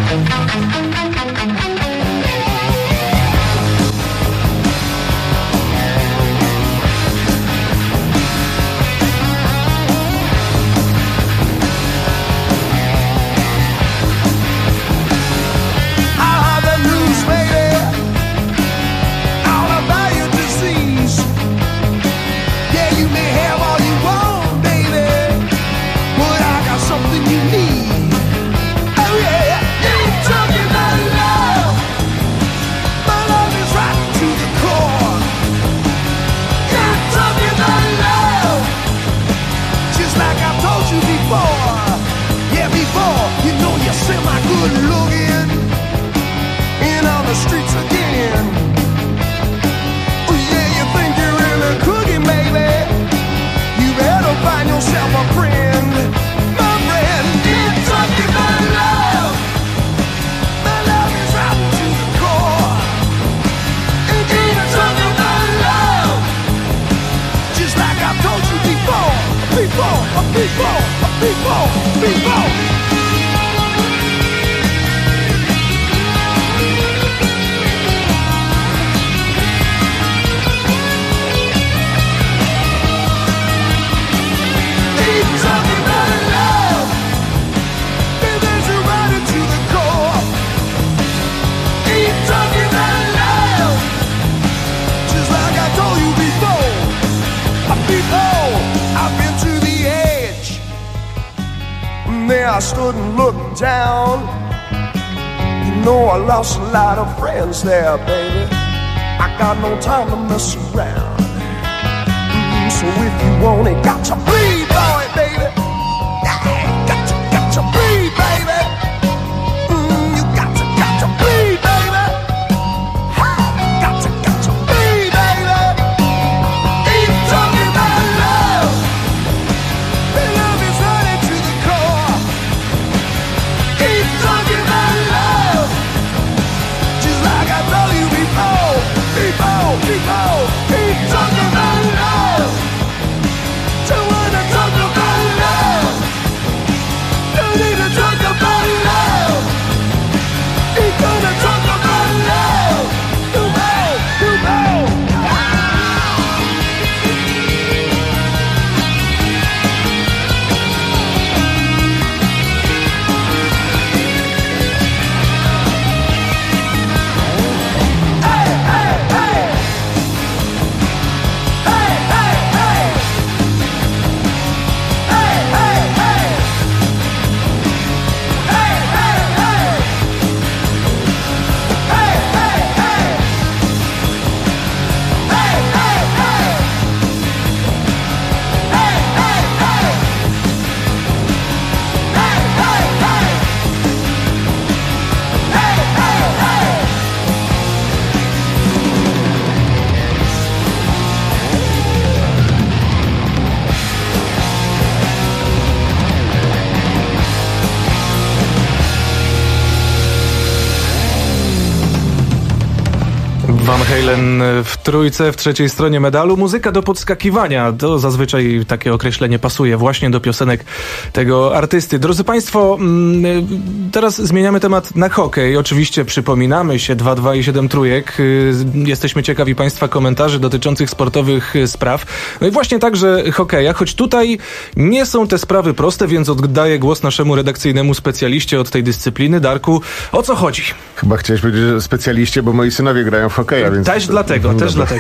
I stood and looked down. You know I lost a lot of friends there, baby. I got no time to mess around. So if you want it, got to bleed, boy, baby. Yeah, got to bleed, baby. You got to bleed, baby. Got to bleed, baby. Keep talking about love. The love is running to the core. Keep talking about love. Just like I told you before. Keep talking about love. So when I Van Halen w trójce, w trzeciej stronie medalu. Muzyka do podskakiwania. To zazwyczaj takie określenie pasuje właśnie do piosenek tego artysty. Drodzy Państwo, teraz zmieniamy temat na hokej. Oczywiście przypominamy się 2-2 i 7 trójek. Jesteśmy ciekawi Państwa komentarzy dotyczących sportowych spraw. No i właśnie także hokeja, choć tutaj nie są te sprawy proste, więc oddaję głos naszemu redakcyjnemu specjaliście od tej dyscypliny. Darku, o co chodzi? Chyba chciałeś powiedzieć, że specjaliście, bo moi synowie grają w hokeja, więc... Też dlatego.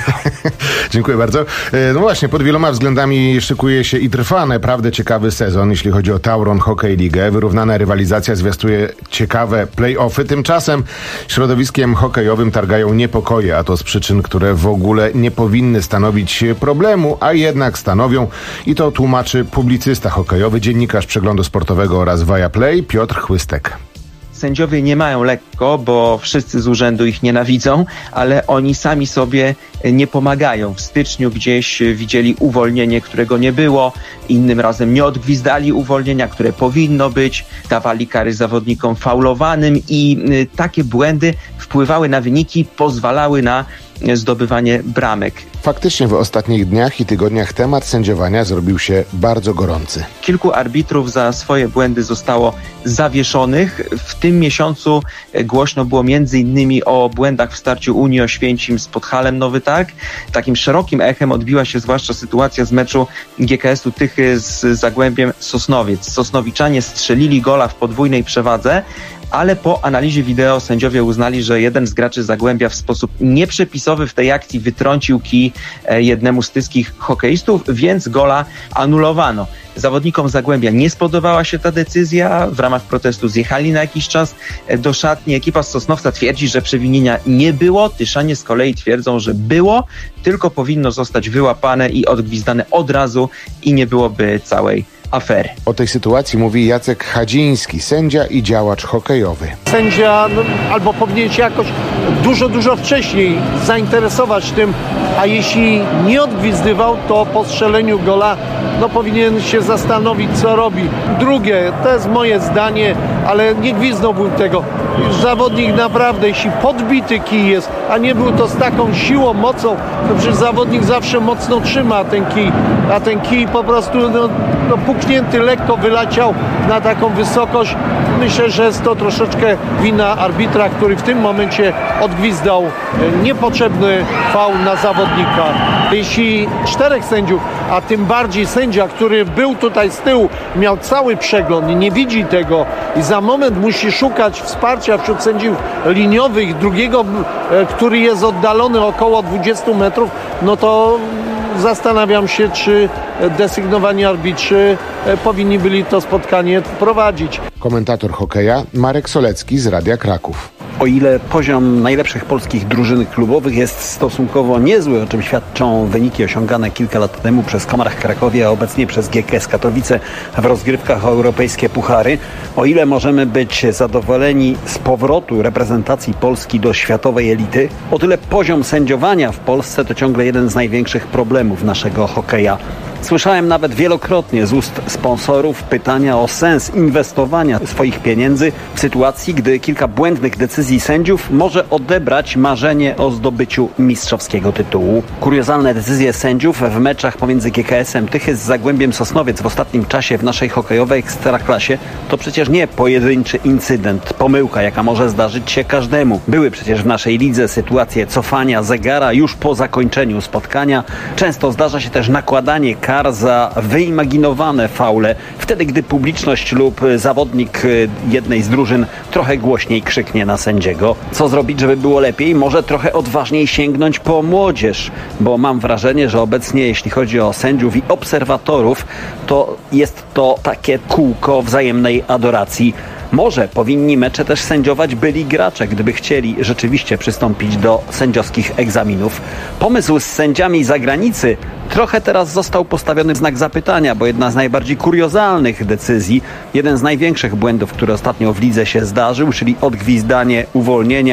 Dziękuję bardzo. No właśnie, pod wieloma względami szykuje się i trwa naprawdę ciekawy sezon, jeśli chodzi o Tauron Hockey League. Wyrównana rywalizacja zwiastuje ciekawe play-offy. Tymczasem środowiskiem hokejowym targają niepokoje, a to z przyczyn, które w ogóle nie powinny stanowić problemu, a jednak stanowią. I to tłumaczy publicysta hokejowy, dziennikarz Przeglądu Sportowego oraz Viaplay Piotr Chłystek. Sędziowie nie mają lekko, bo wszyscy z urzędu ich nienawidzą, ale oni sami sobie nie pomagają. W styczniu gdzieś widzieli uwolnienie, którego nie było, innym razem nie odgwizdali uwolnienia, które powinno być, dawali kary zawodnikom faulowanym i takie błędy wpływały na wyniki, pozwalały na zdobywanie bramek. Faktycznie w ostatnich dniach i tygodniach temat sędziowania zrobił się bardzo gorący. Kilku arbitrów za swoje błędy zostało zawieszonych. W tym miesiącu głośno było m.in. o błędach w starciu Unii Oświęcim z Podhalem Nowy Targ. Takim szerokim echem odbiła się zwłaszcza sytuacja z meczu GKS-u Tychy z Zagłębiem Sosnowiec. Sosnowiczanie strzelili gola w podwójnej przewadze, ale po analizie wideo sędziowie uznali, że jeden z graczy Zagłębia w sposób nieprzepisowy w tej akcji wytrącił kij jednemu z tyskich hokeistów, więc gola anulowano. Zawodnikom Zagłębia nie spodobała się ta decyzja. W ramach protestu zjechali na jakiś czas do szatni. Ekipa z Sosnowca twierdzi, że przewinienia nie było. Tyszanie z kolei twierdzą, że było, tylko powinno zostać wyłapane i odgwizdane od razu i nie byłoby całej afery. O tej sytuacji mówi Jacek Chadziński, sędzia i działacz hokejowy. Sędzia albo powinien się jakoś dużo wcześniej zainteresować tym, a jeśli nie odgwizdywał, to po strzeleniu gola powinien się zastanowić, co robi. Drugie, to jest moje zdanie, ale nie gwizdnąłbym tego. Zawodnik naprawdę, jeśli podbity kij jest, a nie był to z taką siłą, mocą, to przecież zawodnik zawsze mocno trzyma ten kij, a ten kij po prostu puknięty lekko wyleciał na taką wysokość. Myślę, że jest to troszeczkę wina arbitra, który w tym momencie odgwizdał niepotrzebny faul na zawodnika. Jeśli 4 sędziów, a tym bardziej sędzia, który był tutaj z tyłu, miał cały przegląd i nie widzi tego i za moment musi szukać wsparcia wśród sędziów liniowych, drugiego, który jest oddalony około 20 metrów, no to zastanawiam się, czy desygnowani arbitrzy powinni byli to spotkanie prowadzić. Komentator hokeja Marek Solecki z Radia Kraków. O ile poziom najlepszych polskich drużyn klubowych jest stosunkowo niezły, o czym świadczą wyniki osiągane kilka lat temu przez Komarach Krakowie, a obecnie przez GKS Katowice w rozgrywkach o europejskie puchary, o ile możemy być zadowoleni z powrotu reprezentacji Polski do światowej elity, o tyle poziom sędziowania w Polsce to ciągle jeden z największych problemów naszego hokeja. Słyszałem nawet wielokrotnie z ust sponsorów pytania o sens inwestowania swoich pieniędzy w sytuacji, gdy kilka błędnych decyzji sędziów może odebrać marzenie o zdobyciu mistrzowskiego tytułu. Kuriozalne decyzje sędziów w meczach pomiędzy GKS-em Tychy z Zagłębiem Sosnowiec w ostatnim czasie w naszej hokejowej ekstraklasie to przecież nie pojedynczy incydent, pomyłka, jaka może zdarzyć się każdemu. Były przecież w naszej lidze sytuacje cofania zegara już po zakończeniu spotkania. Często zdarza się też nakładanie kar za wyimaginowane faule, wtedy gdy publiczność lub zawodnik jednej z drużyn trochę głośniej krzyknie na sędziego. Co zrobić, żeby było lepiej? Może trochę odważniej sięgnąć po młodzież, bo mam wrażenie, że obecnie jeśli chodzi o sędziów i obserwatorów, to jest to takie kółko wzajemnej adoracji. Może powinni mecze też sędziować byli gracze, gdyby chcieli rzeczywiście przystąpić do sędziowskich egzaminów. Pomysł z sędziami z zagranicy trochę teraz został postawiony w znak zapytania, bo jedna z najbardziej kuriozalnych decyzji, jeden z największych błędów, który ostatnio w lidze się zdarzył, czyli odgwizdanie uwolnienia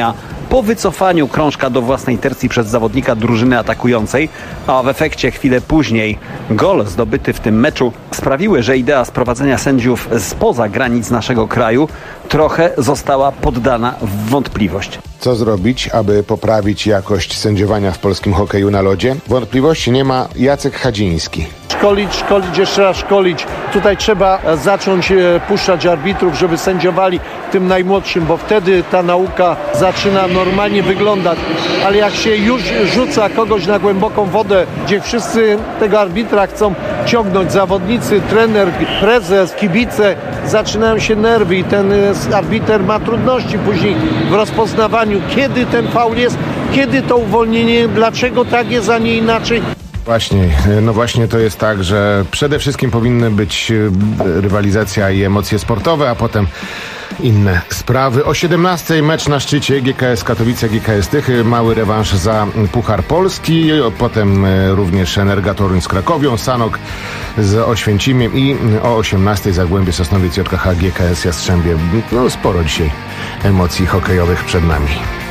po wycofaniu krążka do własnej tercji przez zawodnika drużyny atakującej, a w efekcie chwilę później gol zdobyty w tym meczu sprawiły, że idea sprowadzenia sędziów spoza granic naszego kraju trochę została poddana w wątpliwość. Co zrobić, aby poprawić jakość sędziowania w polskim hokeju na lodzie? Wątpliwości nie ma Jacek Chadziński. Szkolić, jeszcze raz szkolić. Tutaj trzeba zacząć puszczać arbitrów, żeby sędziowali tym najmłodszym, bo wtedy ta nauka zaczyna normalnie wyglądać. Ale jak się już rzuca kogoś na głęboką wodę, gdzie wszyscy tego arbitra chcą ciągnąć, zawodnicy, trener, prezes, kibice, zaczynają się nerwy i ten arbiter ma trudności później w rozpoznawaniu, kiedy ten faul jest, kiedy to uwolnienie, dlaczego tak jest, a nie inaczej. Właśnie to jest tak, że przede wszystkim powinny być rywalizacja i emocje sportowe, a potem inne sprawy. O 17:00 mecz na szczycie GKS Katowice, GKS Tychy, mały rewanż za Puchar Polski, potem również Energa Toruń z Krakowią, Sanok z Oświęcimiem i o 18:00 Zagłębie Sosnowiec JKH GKS Jastrzębie. No sporo dzisiaj emocji hokejowych przed nami.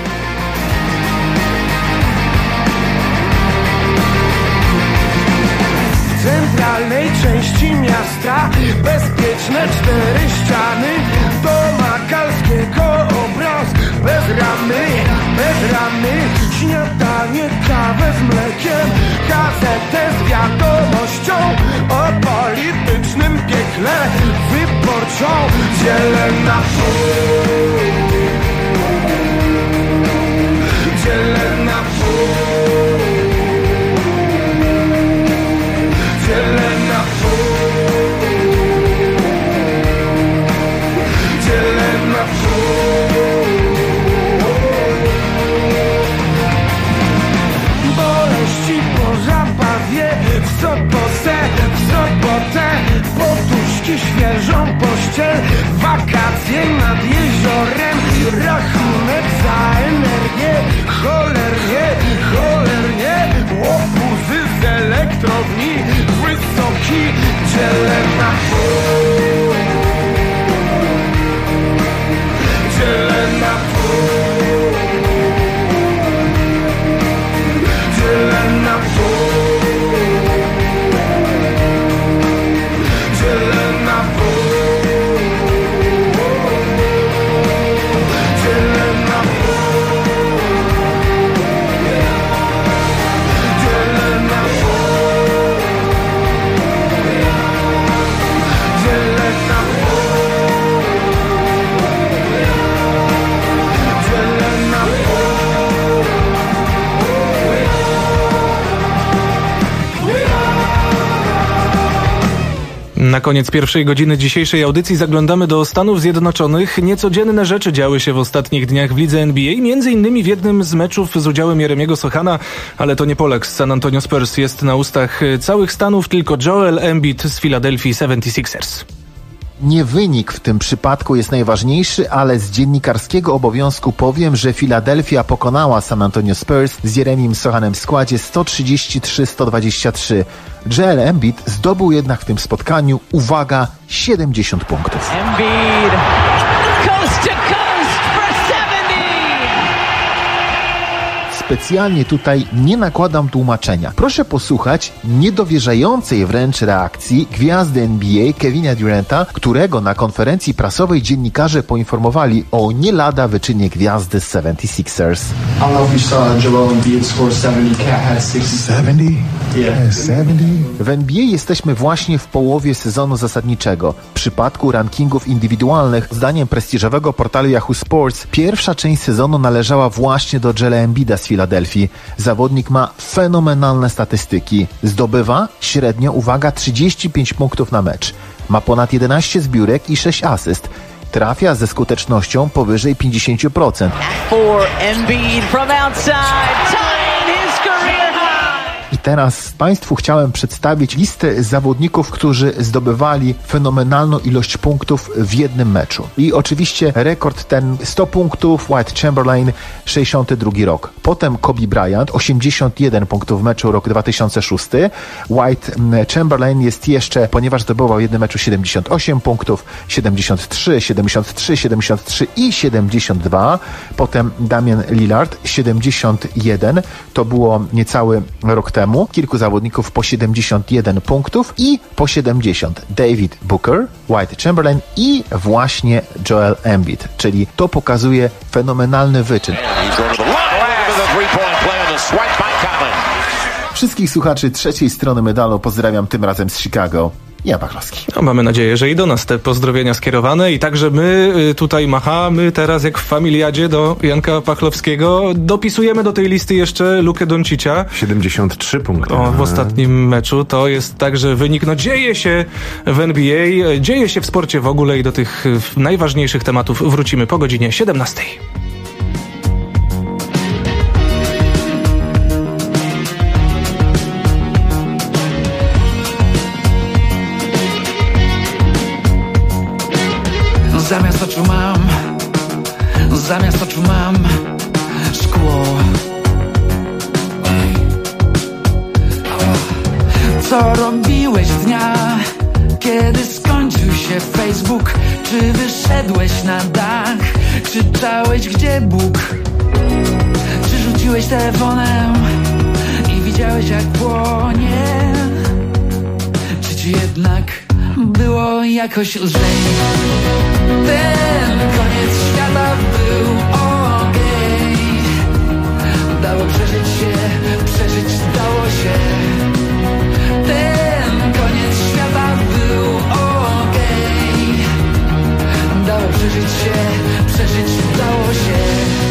W centralnej części miasta bezpieczne 4 ściany, do Makalskiego obraz bez ramy, śniadanie, kawę z mlekiem, gazetę z wiadomością o politycznym piekle, wyborczą, zielona pół, zielona pół. Zielona pół, zielona pół. Boleści po zabawie, w sobotę poduszki, świeżą pościel, wakacje nad jeziorem, rachunek za energię, cholernie, łobuzy z elektrowni, wysoki, zielona pół, zielona pół, zielona pół, zielona pół, zielona Na koniec pierwszej godziny dzisiejszej audycji zaglądamy do Stanów Zjednoczonych. Niecodzienne rzeczy działy się w ostatnich dniach w lidze NBA, między innymi w jednym z meczów z udziałem Jeremiego Sochana, ale to nie Polak z San Antonio Spurs jest na ustach całych Stanów, tylko Joel Embiid z Philadelphia 76ers. Nie wynik w tym przypadku jest najważniejszy, ale z dziennikarskiego obowiązku powiem, że Philadelphia pokonała San Antonio Spurs z Jeremim Sochanem w składzie 133-123. Joel Embiid zdobył jednak w tym spotkaniu, uwaga, 70 punktów. Embiid, coast to coast for 70! Specjalnie tutaj nie nakładam tłumaczenia. Proszę posłuchać niedowierzającej wręcz reakcji gwiazdy NBA Kevina Duranta, którego na konferencji prasowej dziennikarze poinformowali o nie lada wyczynie gwiazdy z 76ers. I don't know if you saw Joel Embiid score 70. Cat had 70. Yeah. 70? W NBA jesteśmy właśnie w połowie sezonu zasadniczego. W przypadku rankingów indywidualnych, zdaniem prestiżowego portalu Yahoo Sports, pierwsza część sezonu należała właśnie do Joela Embida z Filadelfii. Zawodnik ma fenomenalne statystyki. Zdobywa średnio, uwaga, 35 punktów na mecz. Ma ponad 11 zbiórek i 6 asyst. Trafia ze skutecznością powyżej 50%. For Embiid from outside, tying his career high. I teraz Państwu chciałem przedstawić listę zawodników, którzy zdobywali fenomenalną ilość punktów w jednym meczu. I oczywiście rekord ten 100 punktów, Wilt Chamberlain, 62 rok. Potem Kobe Bryant, 81 punktów w meczu, rok 2006. Wilt Chamberlain jest jeszcze, ponieważ zdobywał w jednym meczu 78 punktów, 73, 73, 73 i 72. Potem Damian Lillard, 71. To było niecały rok temu. Kilku zawodników po 71 punktów i po 70. David Booker, Wilt Chamberlain i właśnie Joel Embiid. Czyli to pokazuje fenomenalny wyczyn. Wszystkich słuchaczy trzeciej strony medalu pozdrawiam tym razem z Chicago. Jan Pachlowski. No, mamy nadzieję, że i do nas te pozdrowienia skierowane i także my tutaj machamy teraz jak w familiadzie do Janka Pachlowskiego. Dopisujemy do tej listy jeszcze Lukę Doncicia. 73 punkty. W ostatnim meczu. To jest także wynik, dzieje się w NBA, dzieje się w sporcie w ogóle i do tych najważniejszych tematów wrócimy po godzinie 17. Zamiast oczu mam szkło. Co robiłeś dnia, kiedy skończył się Facebook? Czy wyszedłeś na dach? Krzyczałeś, gdzie Bóg? Czy rzuciłeś telefonem i widziałeś, jak płonie? Czy ci jednak było jakoś lżej? Ten koniec świata był okej. Dało przeżyć się, przeżyć dało się. Ten koniec świata był okej. Dało przeżyć się, przeżyć dało się.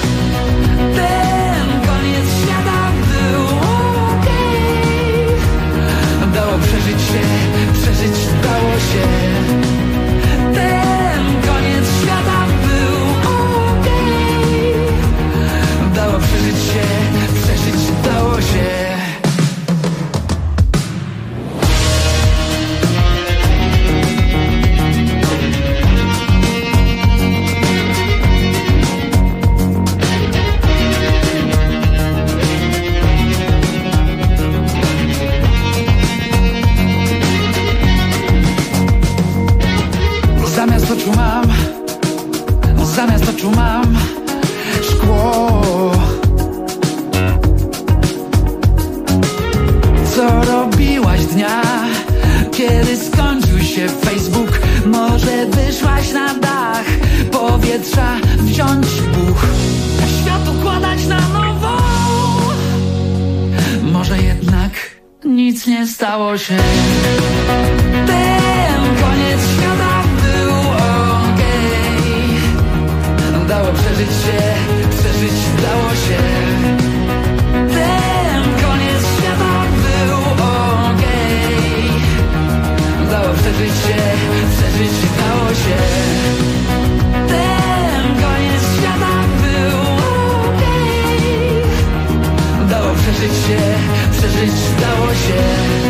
Ten koniec świata był okej. Dało przeżyć się, przeżyć dało się. Ten koniec świata był okej. Dało przeżyć się, przeżyć dało się. Zamiast oczu mam szkło. Co robiłaś dnia, kiedy skończył się Facebook? Może wyszłaś na dach, powietrza wziąć buch, świat układać na nowo. Może jednak nic nie stało się. Ten koniec świata był okej. Dało przeżyć się, przeżyć dało się. Ten koniec świata był okej. Dało przeżyć się, przeżyć dało się. Ten koniec świata był okej. Dało przeżyć się, przeżyć dało się.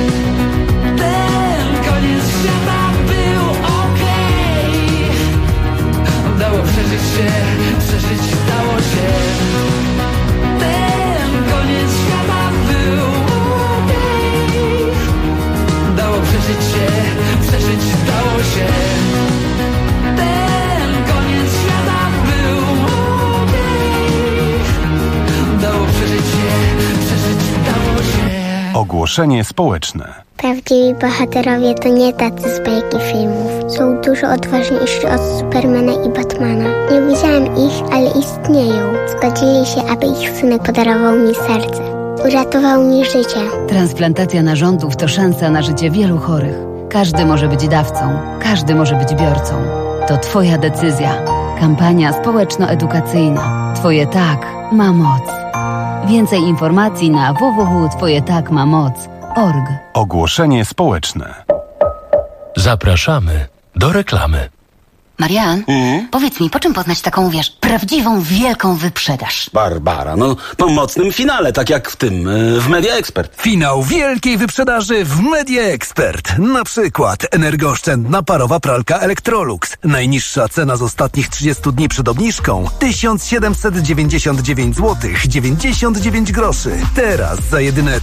Ten koniec świata był okej. Dało przeżyć się, przeżyć dało się. Ten koniec świata był okej. Dało przeżyć się, przeżyć dało się. Ten koniec świata był okej. Dało przeżyć się, przeżyć dało się. Ogłoszenie społeczne. Prawdziwi bohaterowie to nie tacy z bajki filmów. Są dużo odważniejsi od Supermana i Batmana. Nie widziałem ich, ale istnieją. Zgodzili się, aby ich synek podarował mi serce. Uratował mi życie. Transplantacja narządów to szansa na życie wielu chorych. Każdy może być dawcą, każdy może być biorcą. To Twoja decyzja. Kampania społeczno-edukacyjna. Twoje tak ma moc. Więcej informacji na www.twojetakmamoc.org. Ogłoszenie społeczne. Zapraszamy do reklamy. Marian, powiedz mi, po czym poznać taką, wiesz, prawdziwą, wielką wyprzedaż? Barbara, no po mocnym finale, tak jak w tym, w Media Expert. Finał wielkiej wyprzedaży w Media Expert. Na przykład energooszczędna parowa pralka Electrolux. Najniższa cena z ostatnich 30 dni przed obniżką 1799 zł 99 groszy. Teraz za jedyne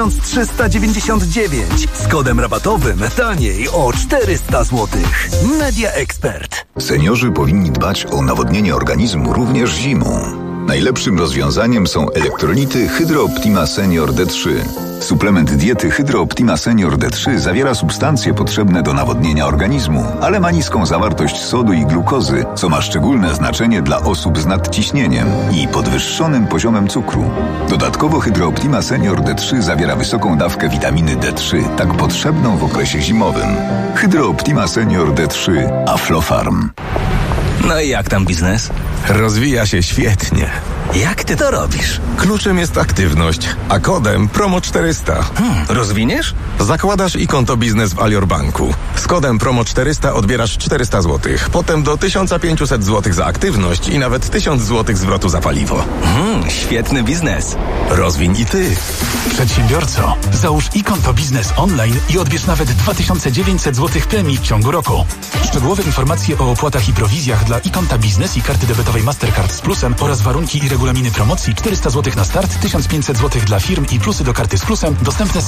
1399 z kodem rabatowym taniej o 400 zł. Media Expert. Seniorzy powinni dbać o nawodnienie organizmu również zimą. Najlepszym rozwiązaniem są elektrolity Hydro Optima Senior D3. Suplement diety Hydro Optima Senior D3 zawiera substancje potrzebne do nawodnienia organizmu, ale ma niską zawartość sodu i glukozy, co ma szczególne znaczenie dla osób z nadciśnieniem i podwyższonym poziomem cukru. Dodatkowo Hydro Optima Senior D3 zawiera wysoką dawkę witaminy D3, tak potrzebną w okresie zimowym. Hydro Optima Senior D3 Aflofarm. No i jak tam biznes? Rozwija się świetnie. Jak ty to robisz? Kluczem jest aktywność, a kodem PROMO400. Rozwiniesz? Zakładasz i konto biznes w Alior Banku. Z kodem PROMO400 odbierasz 400 zł. Potem do 1500 zł za aktywność i nawet 1000 zł zwrotu za paliwo. Świetny biznes. Rozwiń i ty. Przedsiębiorco, załóż konto biznes online i odbierz nawet 2900 zł premii w ciągu roku. Szczegółowe informacje o opłatach i prowizjach dla konta biznes i karty debetowej Mastercard z plusem oraz warunki i regulaminy promocji 400 zł na start, 1500 zł dla firm i plusy do karty z plusem dostępne